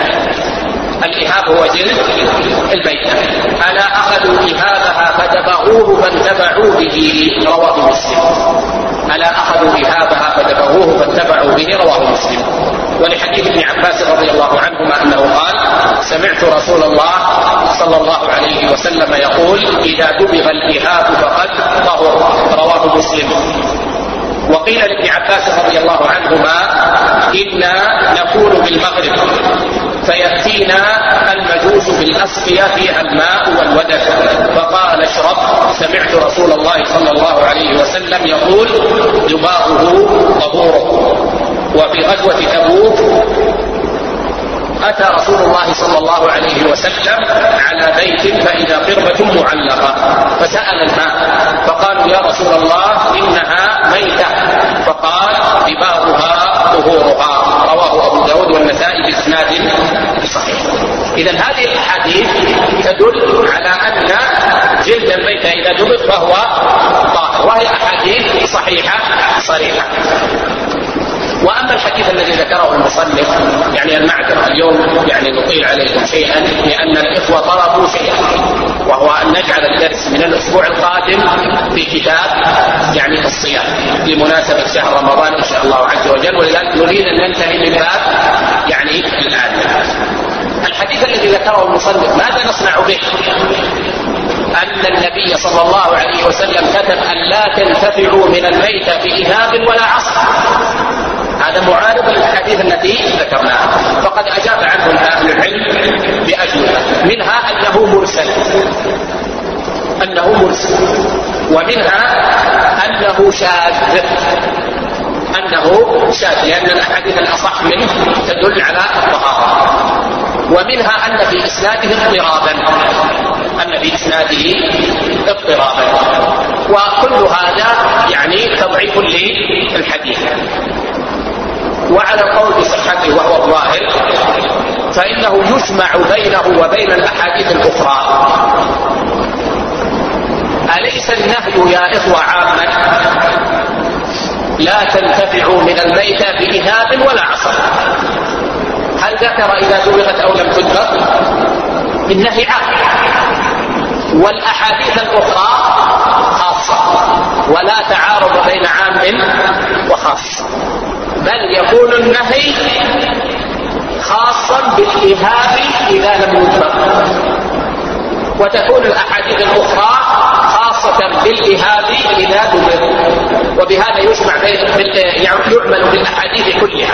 ألا أخذوا إهابها فدبغوه فانتفعوا به، رواه مسلم. ألا أخذوا إهابها فدبغوه فانتفعوا به، رواه مسلم. ولحديث ابن عباس رضي الله عنهما أنه قال سمعت رسول الله صلى الله عليه وسلم يقول إذا دبغ الإهاب فقد طهر، رواه مسلم. وقيل لابن عباس رضي الله عنهما إنا نكون بالمغرب فيأتينا المجوس بالأسقية فيها الماء والودك فقال اشرب، سمعت رسول الله صلى الله عليه وسلم يقول دباغه طهوره. وفي غزوة تبوك أتى رسول الله صلى الله عليه وسلم على بيت فإذا قربة معلقة فسأل الماء فقالوا يا رسول الله إنها ميتة، فقال دباغها طهورها، رواه أبو داود والنسائي بإسناد صحيح. إذن هذه الأحاديث تدل على أن جلد الميتة إذا دبغ فهو طاهر، وهي أحاديث صحيحة صريحة. وأما الحديث الذي ذكره المصنف المعذرة اليوم نطيل عليكم شيئا لأن الإخوة طلبوا شيئا، وهو أن نجعل الدرس من الأسبوع القادم في كتاب الصيام بمناسبة شهر رمضان إن شاء الله عز وجل، ولذلك نريد أن ننتهي من باب الآن. الحديث الذي ذكره المصنف ماذا نصنع به؟ أن النبي النبي صلى الله عليه وسلم كتب أن لا تنتفعوا من الميت بإهاب ولا عصر، هذا معارض للحديث التي ذكرناها، فقد أجاب عنه أهل العلم بأجوبة، منها أنه مرسل، ومنها أنه شاذ، لأن الأحاديث الأصح منه تدل على الطهارة، ومنها أن في إسناده اضطرابا، وكل هذا يعني تضعيف للحديث. وعلى القول بصحته وهو الظاهر فإنه يجمع بينه وبين الأحاديث الأخرى. أليس النهي يا إخوة عاما لا تنتفعوا من الميت بإهاب ولا عصر؟ هل ذكر إذا دبغت أو لم تدبغ؟ النهي عام، والأحاديث الأخرى خاصة، ولا تعارض بين عام وخاص، بل يكون النهي خاصا بالإهاب إذا لم يدبغ، وتكون الأحاديث الأخرى خاصة بالإهاب إذا دبغ، وبهذا يعمل بالأحاديث كلها.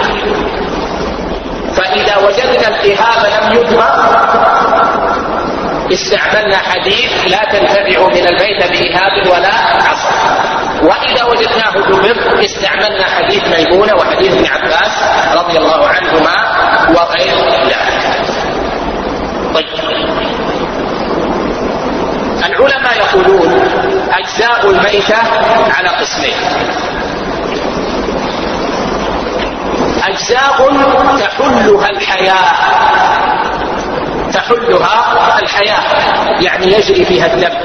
فإذا وجدنا الإهاب لم يدبغ استعملنا حديث لا تنتفع من الميت بإهاب ولا عصر، وإذا وجدناه دبغ استعملنا حديث ميمونة وحديث ابن عباس رضي الله عنهما وغير ذلك. طيب، العلماء يقولون أجزاء الميتة على قسمين: أجزاء تحلها الحياة، يعني يجري فيها الدم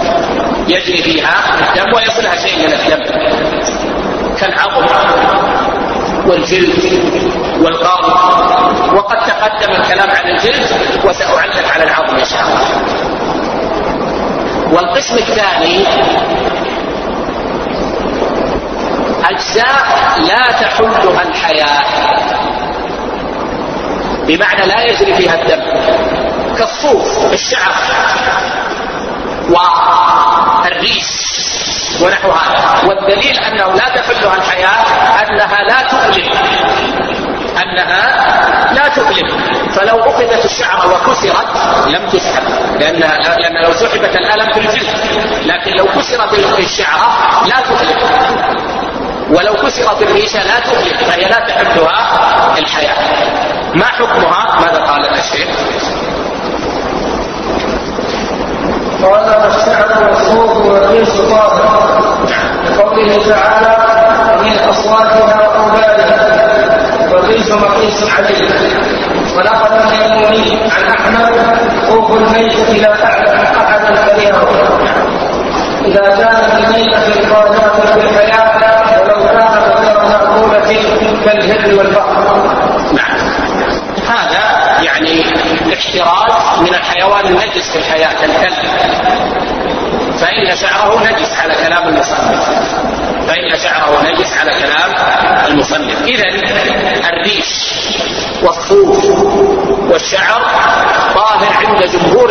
ويصلها شيء من الدم كالعظم والجلد والقلب، وقد تقدم الكلام عن الجلد وسأعلق على العظم إن شاء الله. والقسم الثاني أجزاء لا تحلها الحياة، بمعنى لا يجري فيها الدم، كالصوف، الشعر، والريش ونحو هذا. والدليل أنه لا تحلها الحياة أنها لا تؤلم، فلو أخذت الشعر وكسرت لم تسحب، لأن لو سحبت الألم في الجلد، لكن لو كسرت الشعر لا تؤلم، ولو كسرت الريشة لا تؤلم، فهي لا تحلها الحياة. ما حكمها؟ ماذا قال الشيخ؟ قال الشعر والصوف والريش طاهر، قوله تعالى من أصواتها وأوبارها، والريش مقيس عليه. ونقل الميموني عن أحمد خوف الميت إذا أعلم أحدا كريهه، إذا كانت الميتة طاهرة بالحياة ولو كانت غير مأكولة كالهر والبقر. نعم، هذا يعني احتراز من الحيوان النجس في الحياة كالكلب، فإن شعره نجس على كلام المصنف. إذن الريش والصوف والشعر طاهر عند جمهور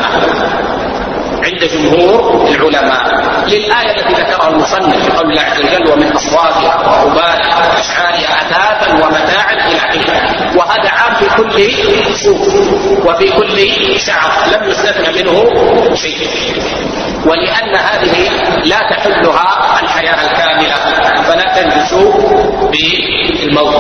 العلماء للآية التي ذكرها المصنف قول الله عز وجل ومن أصواتها وأوبارها وأشعارها أثاثا ومتاعا إلى آخره. وهذا عام في كل صوف وفي كل شعر، لم يستثنى منه شيء، ولأن هذه لا تحلها الحياة الكاملة فلا تنجس بالموت.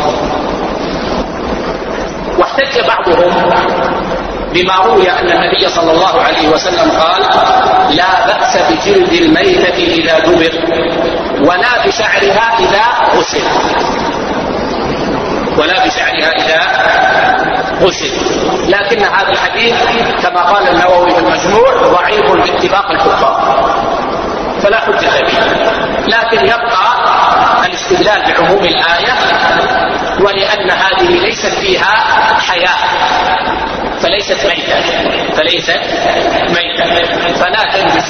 واحتج بعضهم بما روي أن النبي صلى الله عليه وسلم قال لا بأس بجلد الميتة إذا دبر ولا بشعرها إذا غسل، لكن هذا الحديث كما قال النووي في المجموع ضعيف باتفاق الحفاظ فلا حجة به، لكن يبقى الاستدلال بعموم الآية، ولأن هذه ليست فيها حياة فليست ميتة فلا تنجس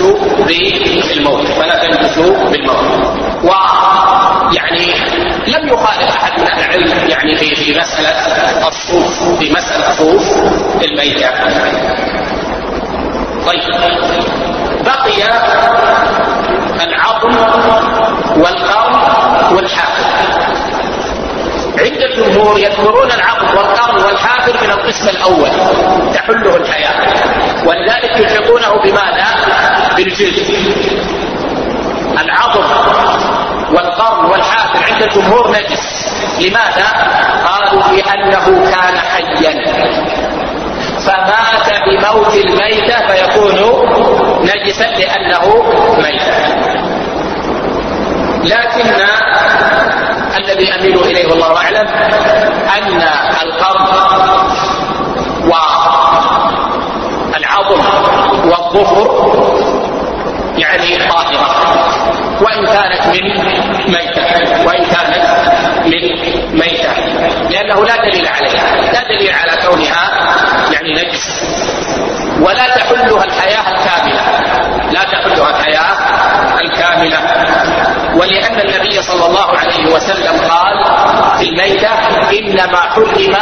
بالموت. ويعني لم يخالف أحد من العلم يعني في مسألة الصوف، في مسألة صوف الميتة. طيب، بقي يذكرون العظم والقرن والحافر من القسم الأول تحله الحياة، ولذلك يلحقونه بماذا؟ بالجلد. العظم والقرن والحافر عند الجمهور نجس. لماذا؟ قالوا لأنه كان حيا فمات بموت الميتة فيكون نجسا لأنه ميتة. لكن الذي أميل إليه والله أعلم أن القرن والعظم والظفر يعني طاهرة وإن كانت من ميتة لأنه لا دليل عليها، لا دليل على كونها يعني نجس، ولا تحلها الحياة الكاملة، لا تحلها الحياة الكاملة. ولأن النبي صلى الله عليه وسلم قال في الميتة إنما حرم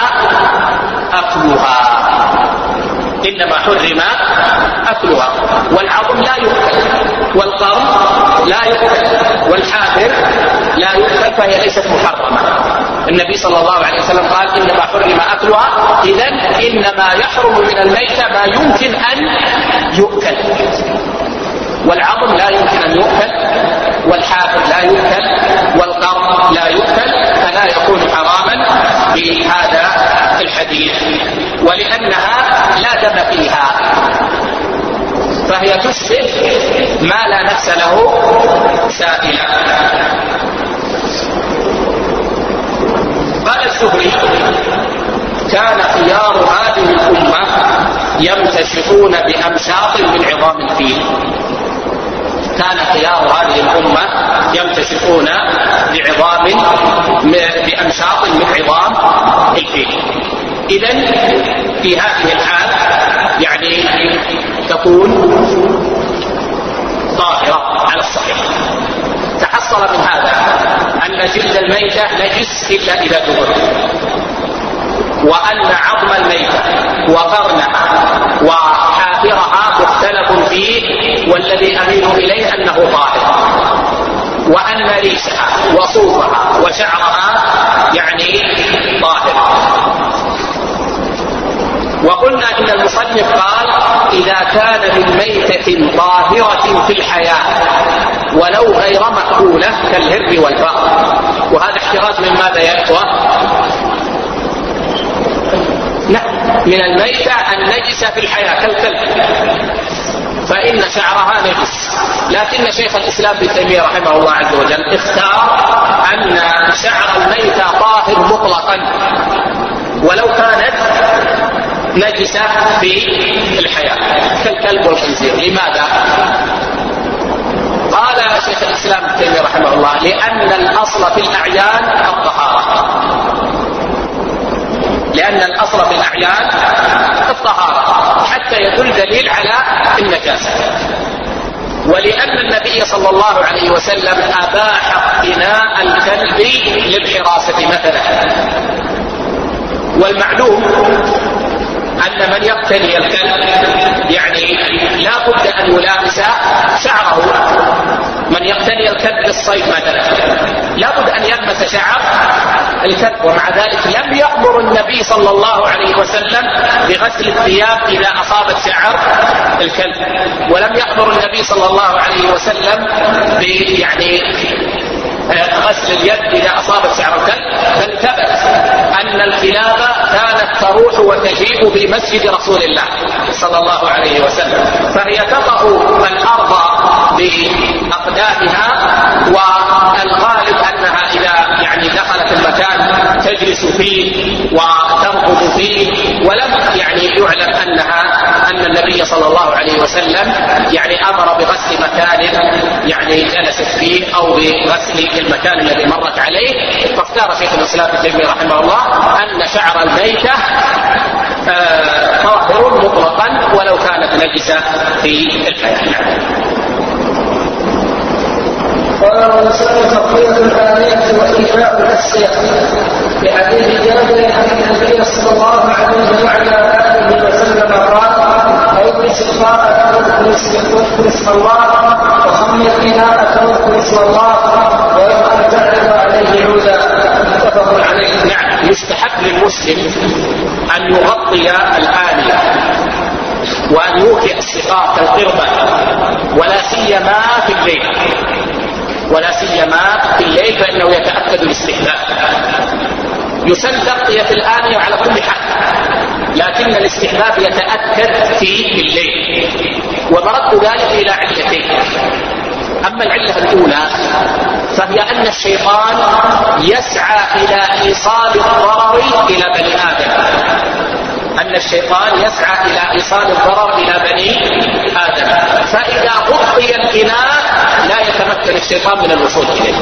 أكلها، والعظم لا يؤكل، والقرن لا يؤكل، والحافر لا يؤكل، فهي ليست محرمة. النبي صلى الله عليه وسلم قال إنما حرم أكلها، إذن إنما يحرم من الميتة ما يمكن أن يؤكل، والعظم لا يمكن أن يؤكل، والحافر لا يؤكل، والقرن لا يؤكل، فلا يكون حراما بهذا الحديث. ولأنها لا دم فيها فهي تشبه ما لا نفس له سائلا. قال الزهري كان خيار هذه الأمة يمتشطون بأمشاط من عظام الفيل. كان خيار هذه الأمة يمتشطون بأمشاط من عظام الفيل. إذن في هذه الحال يعني تكون طاهرة على الصحيح. تحصل من هذا أن جلد الميتة نجس إلا إذا دبر، وأن عظم الميتة وقرنها وحافرها مختلف فيه، والذي أميل إليه أنه طاهر، وأن ريشها وصوفها وشعرها يعني طاهر. وقلنا إن المصنف قال إذا كان من ميتة طاهرة في الحياة ولو غير مأكولة كالهر والبقر. وهذا احتراز من ماذا يا إخوة؟ من الميتة النجسة في الحياة كالكلب، فإن شعرها نجس. لكن شيخ الإسلام ابن تيمية رحمه الله عز وجل اختار أن شعر الميتة طاهر مطلقا ولو كانت نجسة في الحياة كالكلب والخنزير. لماذا؟ قال شيخ الإسلام ابن تيمية رحمه الله لأن الأصل في الأعيان الطهارة، لأن الأصل في الأعيان الطهارة حتى يدل دليل على النجاسة. ولأن النبي صلى الله عليه وسلم أباح اقتناء الكلب للحراسة مثلا، والمعلوم أن من يقتني الكلب يعني لا بد أن يلامس شعره. من يقتني الكلب للصيد مثلا لا بد أن يلمس شعر الكلب، ومع ذلك لم يأمر النبي صلى الله عليه وسلم بغسل الثياب إذا أصابت شعر الكلب، ولم يأمر النبي صلى الله عليه وسلم يعني غسل اليد إذا أصابت شعر الكلب. بل ثبت أن الكلاب كانت تروح وتجيء في مسجد رسول الله صلى الله عليه وسلم، فهي تطأ الأرض بأقدامها، والغالب أنها إذا يعني دخلت المكان تجلس فيه وترقد فيه، ولم يعني يعلم أن النبي صلى الله عليه وسلم يعني أمر بغسل مكان يعني جلست فيه أو بغسل المكان الذي مرت عليه. فاختار شيخ الإسلام ابن تيمية رحمه الله أن شعر الميتة طاهر مطلقا ولو كانت نجسة في الحياة. قال والإنسان تقوية الآلية وإيفاء الأسية لحديث جابر أن النبي صلى الله عليه وعلى آله وسلم قال أوكس الطاعة واذكر اسم الله وخمر الإناء واذكر اسم الله ولو أن تعرض عليه عودا. متفق عليه. نعم، يستحب للمسلم أن يغطي الآنية وأن يوكئ السقاء كالقربة، ولا سيما في الليل، ولا سيما في الليل فإنه يتأكد الاستحباب. يسن تغطية الآنية على كل حال، لكن الاستحباب يتأكد في الليل، ومرد ذلك إلى علتين. أما العلة الأولى فهي أن الشيطان يسعى إلى إيصال الضرر إلى بني آدم، أن الشيطان يسعى إلى إيصال الضرر إلى بني آدم، فإذا غطي الإناء لا يتمكن الشيطان من الوصول إليه.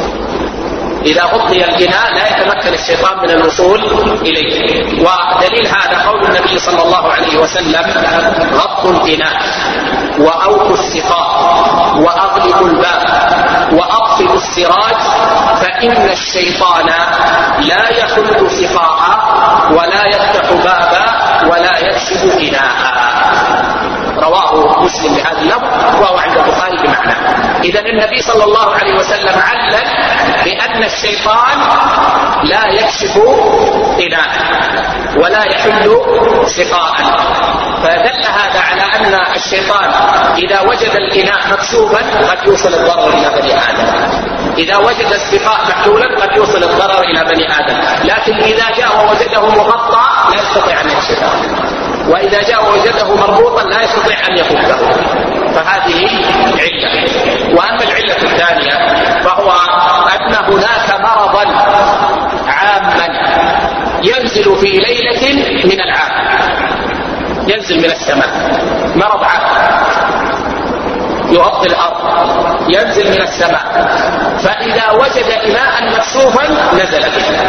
إذا غطي الإناء لا يتمكن الشيطان من الوصول إليه. ودليل هذا قول النبي صلى الله عليه وسلم: غطوا الإناء وأوقوا السقاء وأغلقوا الباب وأطفئوا السراج، فإن الشيطان لا يخلق سقاء ولا يفتح بابا ولا يكشف إناء. رواه مسلم بهذا اللفظ وهو عند البخاري بمعنى. إذا النبي صلى الله عليه وسلم علل بأن الشيطان لا يكشف إناء ولا يحل سقاء، فدل هذا على أن الشيطان إذا وجد الإناء مكشوفا قد يوصل الضرر إلى بني آدم، إذا وجد السقاء محلولا قد يوصل الضرر إلى بني آدم، لكن إذا جاء ووجده مغطى لا يستطيع أن يكشفه، وإذا جاء ووجده مربوطا لا يستطيع أن يفكه. فهذه علة. وأما العلة الثانية فهو أن هناك مرضا عاما ينزل في ليلة من العام، ينزل من السماء، مرض عام يغطي الأرض، ينزل من السماء، فإذا وجد إناء مكشوفا نزل به،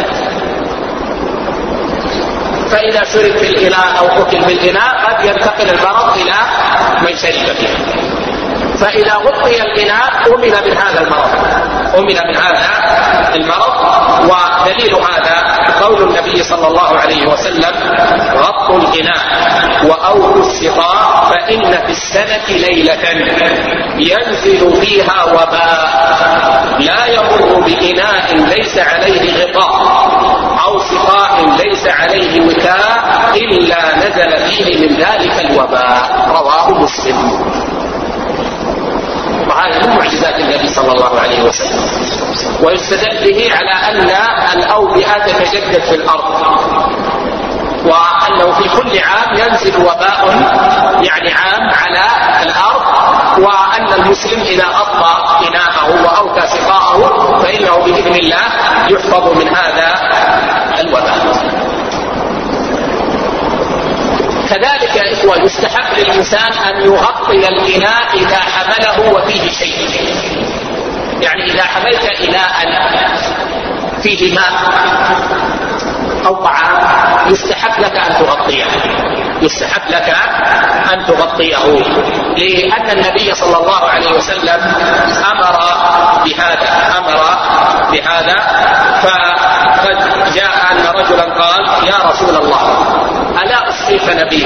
فإذا شرب في الإناء أو أكل بالإناء قد ينتقل المرض إلى من شرب فيه. فإذا غطي الإناء أمن من هذا المرض، أمن من هذا المرض. ودليل هذا قول النبي صلى الله عليه وسلم: غطوا الإناء وأوقوا السقاء فإن في السنة ليلة ينزل فيها وباء لا يمر بإناء ليس عليه غطاء أو سقاء ليس عليه وكاء إلا نزل فيه من ذلك الوباء. رواه مسلم. وهذا من معجزات النبي صلى الله عليه وسلم، ويستدل به على أن الأوبئة تتجدد في الأرض، وأنه في كل عام ينزل وباء يعني عام على الأرض، وأن المسلم إذا غطى إناءه وأوكى سقاءه فإنه بإذن الله يحفظ من هذا الوباء. كذلك يا إخوة يستحب للإنسان أن يغطي الإناء إذا حمله وفيه شيء، يعني إذا حملت إناء فيه ماء أو طعام يستحب لك أن تغطيه، يستحب لك أن تغطيه، لأن النبي صلى الله عليه وسلم أمر بهذا. فقد جاء أن رجلا قال: يا رسول الله ألا أسقيك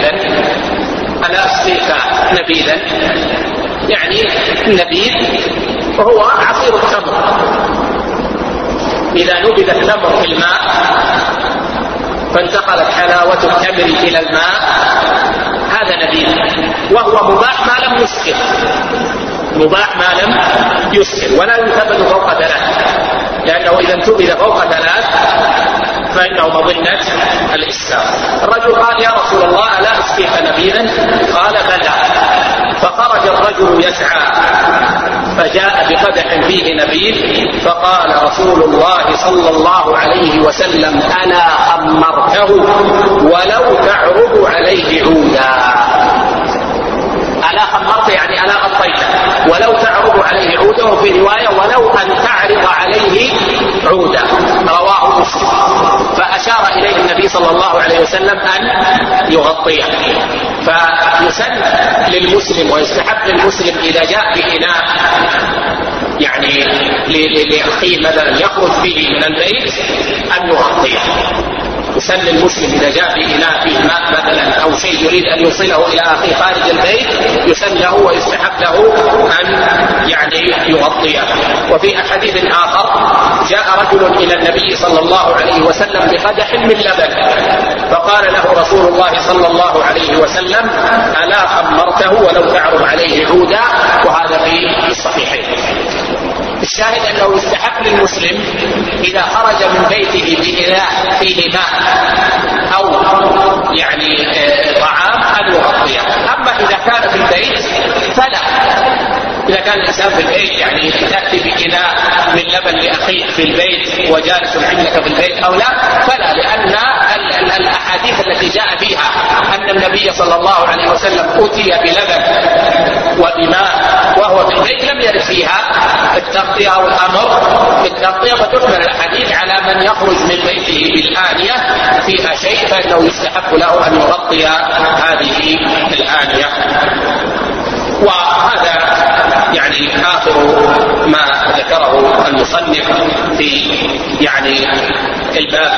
نبيذا، يعني النبيذ وهو عصير التمر، إذا نبذ التمر في الماء فانتقلت حلاوة التمر إلى الماء هذا نبيذ، وهو مباح ما لم يسكر، مباح ما لم يسكر، ولا ينتبذ فوق 3، لأنه إذا انتبذ فوق 3 فإنه مظنة الإسكار. الرجل قال: يا رسول الله ألا أسقيك نبيذا؟ قال: بلى. فخرج الرجل يسعى فجاء بقدح فيه نبيذ، فقال رسول الله صلى الله عليه وسلم: ألا خمرته ولو تعرض عليه عودا. ألا خمرت يعني ألا غطيته، ولو تعرض عليه عودا، وفي رواية ولو أن تعرض عليه عودا. رواه مسلم. فأشار إليه النبي صلى الله عليه وسلم أن يغطيه. فيسن للمسلم ويستحب للمسلم إذا جاء بإناء يعني لأخيه مثلا يخرج به من البيت أن يغطيه. يسن للمسلم إذا جاء بإناء فيه ماء مثلا أو شيء يريد أن يوصله إلى أخيه خارج البيت، يسن له ويستحب له أن يعني يعني يغطيه. وفي حديث آخر جاء رجل إلى النبي صلى الله عليه وسلم بقدح من لبن، فقال له رسول الله صلى الله عليه وسلم: ألا خمرته ولو تعرض عليه عودا؟ وهذا في الصحيحين. الشاهد أنه يستحق للمسلم إذا خرج من بيته بإناء فيه ماء أو يعني طعام أن يغطيه. أما إذا كان في البيت فلا. إذا كان الإنسان في البيت يعني تأتي بإناء من لبن لأخيك في البيت وجالس عندك في البيت أو لا، فلا، لأن الأحاديث التي جاء فيها أن النبي صلى الله عليه وسلم أتي بلبن وبماء وهو في البيت لم يرد فيها التغطية أو الأمر بالتغطية، فتحمل الحديث على من يخرج من بيته بالآنية فيها شيء فإنه يستحق له أن يغطي هذه الآنية. وهذا يعني آخر ما ذكره المصنف في يعني الباب.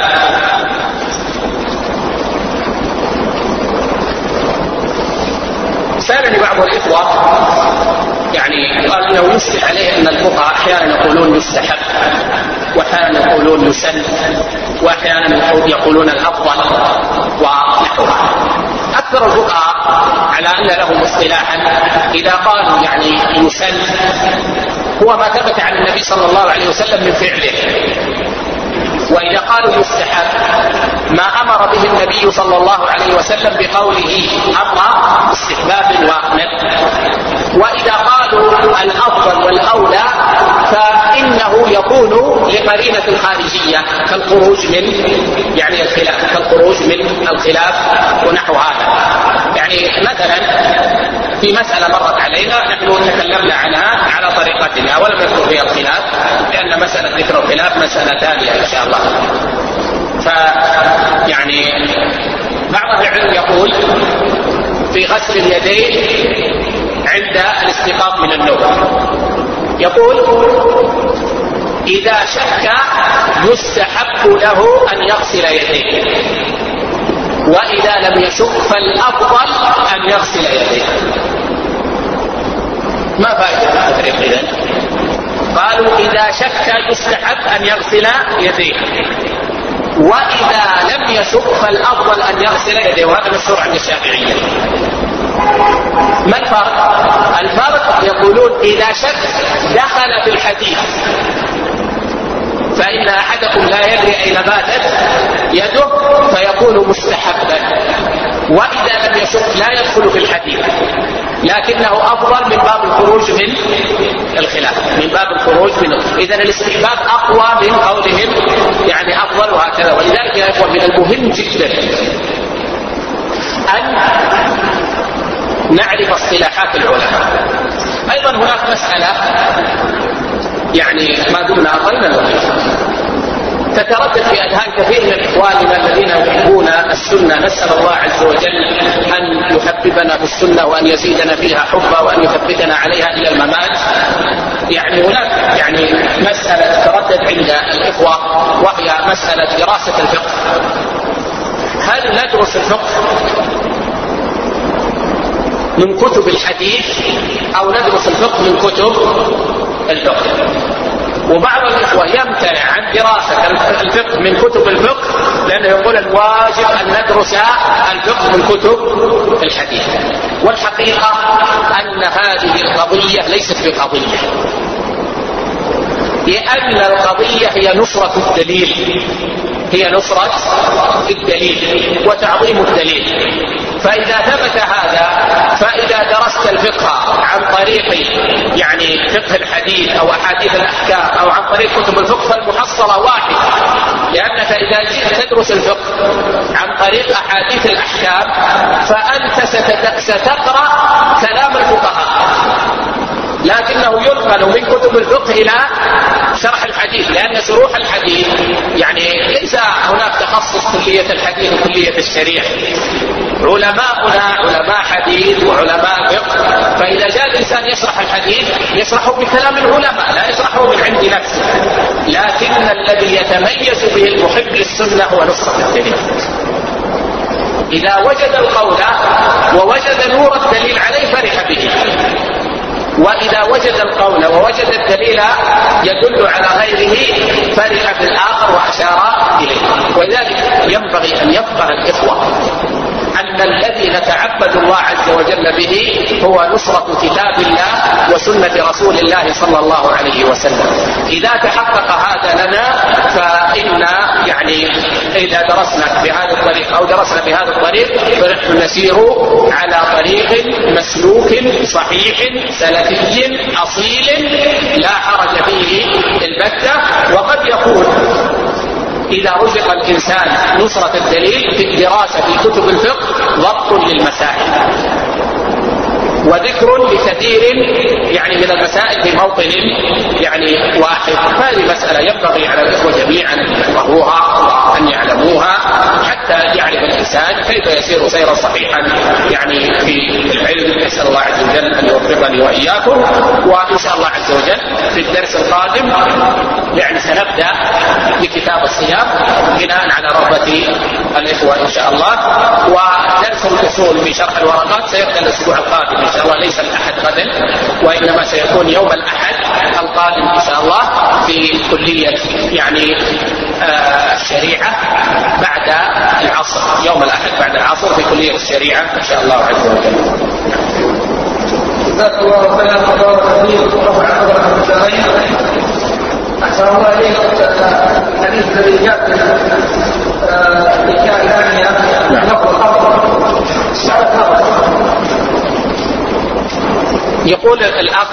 سألني بعض الإخوة يعني قال إنه يشكل عليه أن الفقهاء أحيانا يقولون يستحب وأحيانا يقولون يسن وأحيانا يقولون الأفضل ونحوها. أكثر الفقهاء على أن لهم اصطلاحا إذا قالوا يعني يسن هو ما ثبت عن النبي صلى الله عليه وسلم من فعله، وإذا قالوا يستحب ما أمر به النبي صلى الله عليه وسلم بقوله أمر استحباب وندب. وإذا قالوا الأفضل والأولى فإنه يكون لقرينة الخارجية كالخروج من يعني الخلاف، كالخروج من الخلاف ونحو هذا. يعني مثلا في مسألة مرت علينا نحن تكلمنا عنها على طريقتنا ولم نذكر فيها الخلاف، لأن مسألة ذكر الخلاف مسألة ثانية إن شاء الله. فيعني بعض العلم يقول في غسل اليدين عند الاستيقاظ من النوم، يقول إذا شك يستحب له أن يغسل يديه، وإذا لم يشك فالأفضل أن يغسل يديه. ما فائدة التفريق إذن؟ قالوا إذا شك يستحب أن يغسل يديه، وإذا لم يشك فالأفضل أن يغسل يديه، وهذا مشهور عند الشافعية. ما الفرق؟ الفرق يقولون إذا شك دخل في الحديث، فإن أحدكم لا يدري أين باتت يده فيكون مستحبا، وإذا لم يشك لا يدخل في الحديث لكنه أفضل من باب الخروج من الخلاف، من باب الخروج من إذن الاستحباب أقوى من قولهم يعني أفضل وهكذا. ولذلك يا إخوة من المهم جدا أن نعرف اصطلاحات العلماء. أيضا هناك مسألة يعني ما دمنا أقلنا الوقت تتردد في أذهان كثير من إخواننا الذين يحبون السنة، نسأل الله عز وجل أن يحببنا في السنة وأن يزيدنا فيها حبا وأن يثبتنا عليها إلى الممات. يعني هناك يعني مسألة تتردد عند الإخوة وهي مسألة دراسة الفقه. هل ندرس الفقه من كتب الحديث أو ندرس الفقه من كتب الفقه؟ وبعض الإخوة يمتنع عن دراسة الفقه من كتب الفقه لأنه يقول الواجب أن ندرس الفقه من كتب الحديث. والحقيقة أن هذه القضية ليست بقضية، لأن القضية هي نصرة الدليل، هي نصرة الدليل وتعظيم الدليل. فإذا ثبت هذا فإذا درست الفقه عن طريق يعني فقه الحديث أو أحاديث الأحكام أو عن طريق كتب الفقه فالمحصلة واحدة، لأنك إذا جئت تدرس الفقه عن طريق أحاديث الأحكام فأنت ستقرأ كلام الفقهاء، لكنه ينقل من كتب الفقه إلى شرح الحديث، لأن شروح الحديث يعني ليس هناك تخصص كلية الحديث وكلية الشريعة. علماؤنا علماء حديث وعلماء فقه، فإذا جاء الإنسان يشرح الحديث يشرحه بكلام العلماء لا يشرحه من عند نفسه، لكن الذي يتميز به المحب للسنة هو نصرة الدليل. إذا وجد القول ووجد نور الدليل عليه فرح به، وإذا وجد القول ووجد الدليل يدل على غيره فرح بالآخر وأشار إليه. ولذلك ينبغي أن يفقه الإخوة أن الذي نتعبد الله عز وجل به هو نصرة كتاب الله وسنة رسول الله صلى الله عليه وسلم. إذا تحقق هذا لنا فإن إذا درسنا بهذا الطريق أو درسنا بهذا الطريق فنحن نسير على طريق مسلوك صحيح سلفي أصيل لا حرج فيه البتة. وقد يكون إذا رزق الإنسان نصرة الدليل في الدراسة في كتب الفقه ضبط للمسائل وذكر لكثير من المسائل في موطن واحد. هذه مسألة ينبغي على الإخوة جميعا أن يفقهوها وأن يعلموها حتى يعرف الإنسان كيف يسير سيرا صحيحا في العلم. نسأل الله عز وجل أن يوفقني وإياكم. وإن شاء الله عز وجل في الدرس القادم سنبدأ بكتاب الصيام بناء على رغبة الإخوة إن شاء الله. ودرس الأصول في شرح الورقات سيبدأ الأسبوع القادم إن شاء الله، ليس الأحد غدا وإنما سيكون يوم الأحد القادم إن شاء الله في كلية الشريعة بعد العصر، يوم الأحد بعد العصر في كلية الشريعة إن شاء الله عز وجل. جزاك الله خيرا وبارك فيك ورفع قدرك المتغير. أحسن الله إليك الحديث الذي جاء في كان ثانية نقل الأفضل يقول الأخ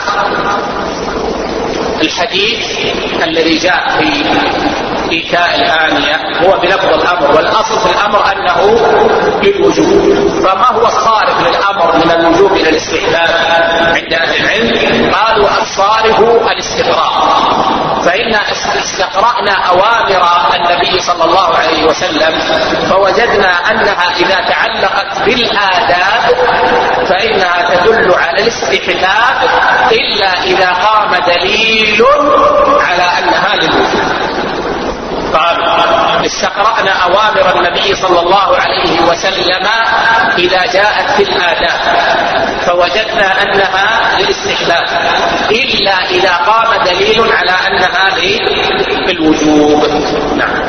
الحديث الذي جاء في إيتاء الآنية هو بلفظ الأمر، والأصل في الأمر أنه للوجوب. فما هو الصارف للأمر من الوجوب إلى الاستحباب عند أهل العلم؟ قالوا الصارف الاستقراء. فإن استقرأنا أوامر النبي صلى الله عليه وسلم فوجدنا أنها إذا تعلقت بالآداب فإنها تدل على الاستحباب إلا إذا قام دليل على أنها للوجوب. قالوا استقرأنا أوامر النبي صلى الله عليه وسلم إذا جاءت في الآداب فوجدنا أنها للاستحباب إلا إذا قام دليل على أنها للوجوب. نعم.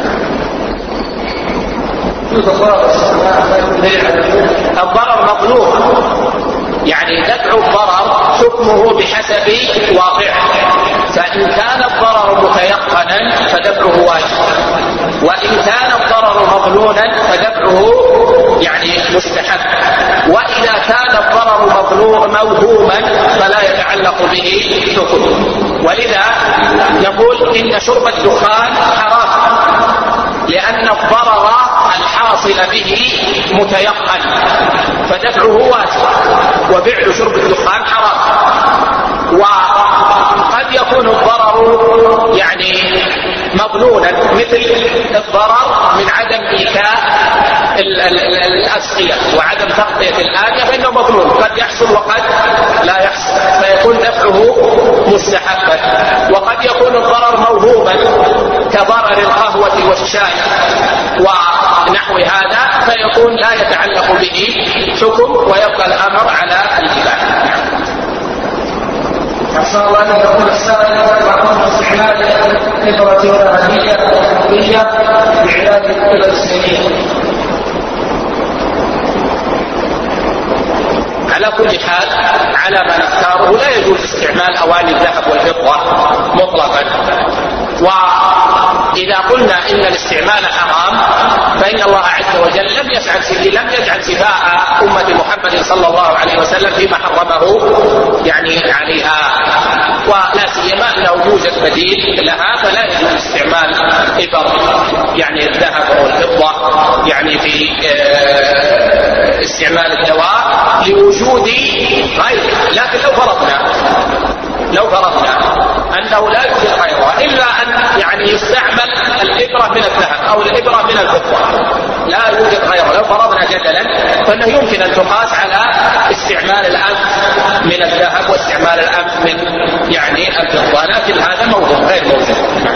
الضرر مطلوب، دفع الضرر حكمه بحسب واقعه. فإن كان الضرر متيقنا فدفعه واجب، وإن كان الضرر مظنونا فدفعه مستحب، وإذا كان الضرر موهوما فلا يتعلق به حكم. ولذا نقول إن شرب الدخان حرام لأن الضرر الحاصل به متيقن فدفعه واجب، وفعل شرب الدخان حرام. وقد يكون الضرر مظنونا مثل الضرر من عدم إيتاء الأسقية وعدم تغطية الآنية فإنه مظنون، قد يحصل وقد لا يحصل فيكون دفعه مستحبا. وقد يكون الضرر موهوما كضرر القهوة والشاي ونحو هذا فيكون لا يتعلق به حكم ويبقى الأمر على الإباحة. أحسن الله أن يكون السائل بعضهم استعمال إبرة ذهبية وحقيقية لعلاج الكلى السنين. على كل حال على ما نختاره لا يجوز استعمال أواني الذهب والفضة مطلقا. وإذا قلنا إن الاستعمال حرام فإن الله عز وجل لم يجعل شفاء أمة محمد صلى الله عليه وسلم فيما حرمه عليها، ولا سيما أنه يوجد بديل لها فلا يجوز استعمال إبر الذهب أو الفضة في استعمال الدواء لوجود غيره. لكن لو فرضنا أنه لا يوجد غيرها إلا أن يستعمل الإبرة من الذهب أو الإبرة من الفضة لا يوجد غيرها، لو فرضنا جدلا فإنه يمكن أن تقاس على استعمال الأنف من الذهب واستعمال الأنف من الفضة، لكن هذا موضوع غير موجود.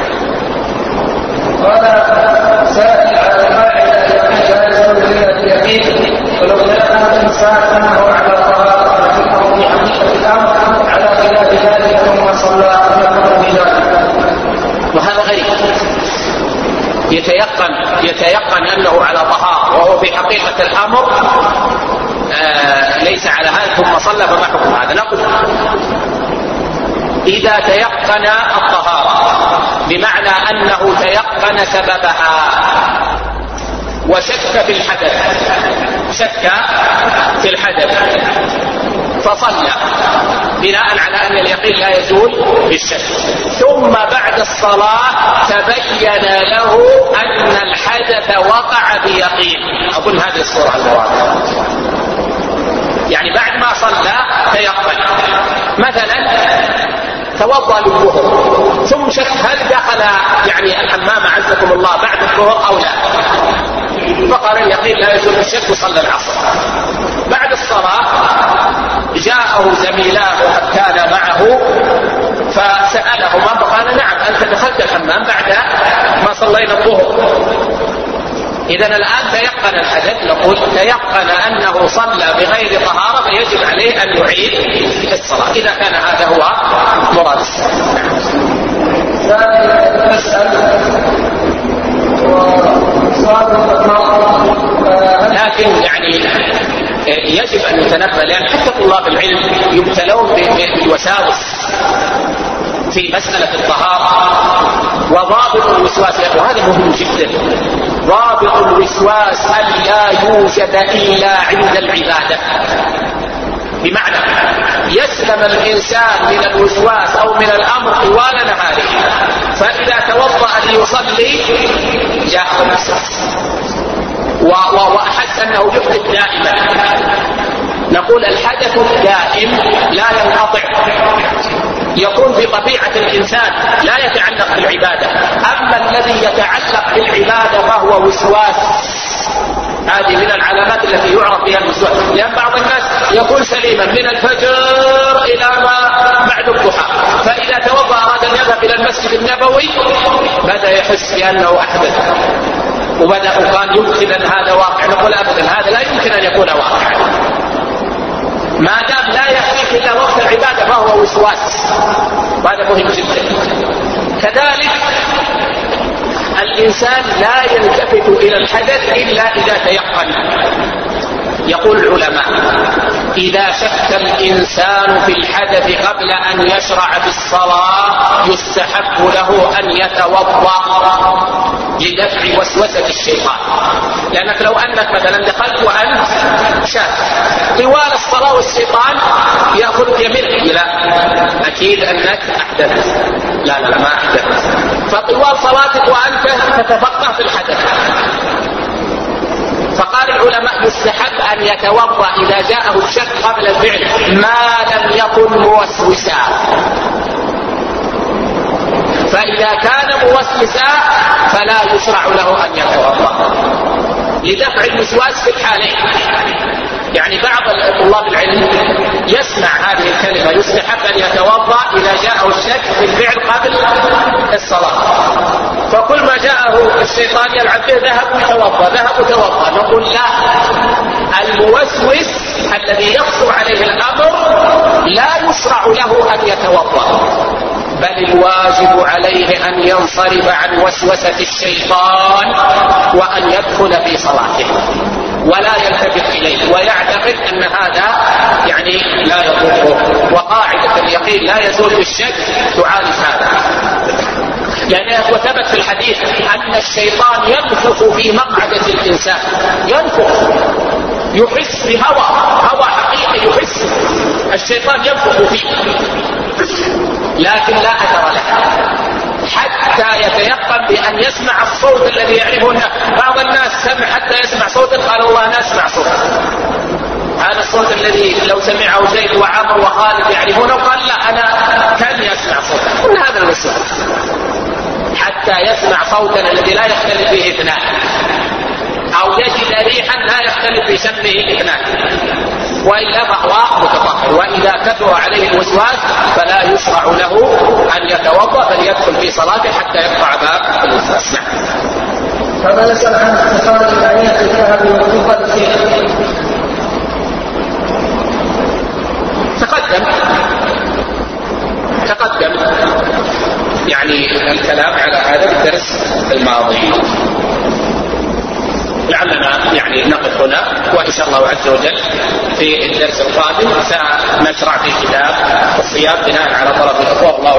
وهذا سائل على القاعدة التي لا يزول إلا باليقين، ولو كان الإنسان أنه على طهارة في حقيقة الأمر على يتيقن أنه على طهارة وهو في حقيقة الأمر ليس على هذا ثم صلى، فما حكم هذا؟ نقول إذا تيقن الطهارة بمعنى أنه تيقن سببها وشك في الحدث فصلى بناء على أن اليقين لا يزول بالشك، ثم بعد الصلاة تبين له أن الحدث وقع بيقين. أقول هذه الصورة المرادة، يعني بعد ما صلى تيقن، مثلا توضأ للظهر ثم شك هل دخل يعني الحمام عزكم الله بعد الظهر أو لا، فقال اليقين لا يزول بالشك وصلى العصر. بعد الصلاة جاءه زميلاه كان معه فسألهما فقال نعم أنت دخلت الحمام بعد ما صلينا الظهر. إذن الآن تيقن الحدث، نقول تيقن أنه صلى بغير طهارة فيجب عليه أن يعيد الصلاة إذا كان هذا هو مراد السؤال. لكن يعني يجب أن نتنبه، لأن حتى طلاب العلم يبتلون بالوساوس في مسألة الطهارة وضابط الوسواس، وهذا مهم جدا. ضابط الوسواس أن لا يوجد إلا عند العبادة، بمعنى يسلم الإنسان من الوسواس أو من الأمر طوال نهاره، فإذا توضأ ليصلي جاءه الوسواس وأحس أنه يحدث دائما. نقول الحدث الدائم لا ينقطع، يكون في طبيعة الإنسان لا يتعلق بالعبادة. أما الذي يتعلق بالعبادة فهو وسواس، هذه من العلامات التي يعرف بها الوسواس. لأن بعض الناس يكون سليما من الفجر إلى ما بعد الضحى، فإذا توضأ أراد أن يذهب إلى المسجد النبوي بدأ يحس بأنه أحدث وبدأ قال يمكن أن هذا واقع. نقول أبدا هذا لا يمكن أن يكون واقعا، ما دام لا يأتيك إلا وقت العبادة فهو وسواس، وهذا مهم جدا. كذلك الإنسان لا يلتفت إلى الحدث إلا إذا تيقن. يقول العلماء إذا شك الإنسان في الحدث قبل أن يشرع في الصلاة يستحب له أن يتوضأ لدفع وسوسة الشيطان. لأنك لو أنك مثلا دخلت وأنت شاك طوال الصلاة والشيطان يأخذ يمينك، لا أكيد أنك أحدث، لا ما أحدث، فطوال صلاتك وأنت تتفقه في الحدث. فقال العلماء يستحب أن يتوضأ إذا جاءه الشك قبل الفعل ما لم يكن موسوسا، فإذا كان موسوسا فلا يشرع له أن يتوضأ لدفع الوسواس في الحالين. يعني بعض طلاب العلم يسمع هذه الكلمة يستحب أن يتوضأ إذا جاءه الشك في الفعل قبل الصلاة، فكل ما جاءه الشيطان يلعب به ذهب وتوضأ. نقول لا، الموسوس الذي يخطر عليه الأمر لا يشرع له أن يتوضأ، بل الواجب عليه أن ينصرف عن وسوسة الشيطان وأن يدخل في صلاته ولا يلتفت إليه ويعتقد أن هذا يعني لا يضره. وقاعدة اليقين لا يزول بالشك تعالج هذا، لأنه وثبت في الحديث أن الشيطان ينفخ في مقعدة الإنسان، ينفخ يحس بهوى حقيقي، يحس الشيطان ينفخ فيه لكن لا أثر له حتى يتيقن بأن يسمع الصوت الذي يعرفه. بعض الناس سمع حتى يسمع صوتا قال والله أنا أسمع صوتا، هذا الصوت الذي لو سمعه زيد وعمر وخالد يعرفونه، قال لا أنا كان أسمع صوتا. كل هذا الوسواس حتى يسمع صوتا الذي لا يختلف فيه اثنان، أو يجد ريحا لا يختلف في شمه اثنان، وإلا فهو متطهر. وإذا كثر عليه الوسواس فلا يشرع له أن يتوضأ بل يدخل في صلاته حتى يقطع باب الوسواس. نعم. فما نسأل عن اتخاذ الآيات الذهب والفضة فيه؟ تقدم يعني الكلام على هذا الدرس الماضي. لعلنا يعني نقف هنا، وإن شاء الله عز وجل في الدرس القادم سنشرع في كتاب الصيام بناء على طلب الأخوة.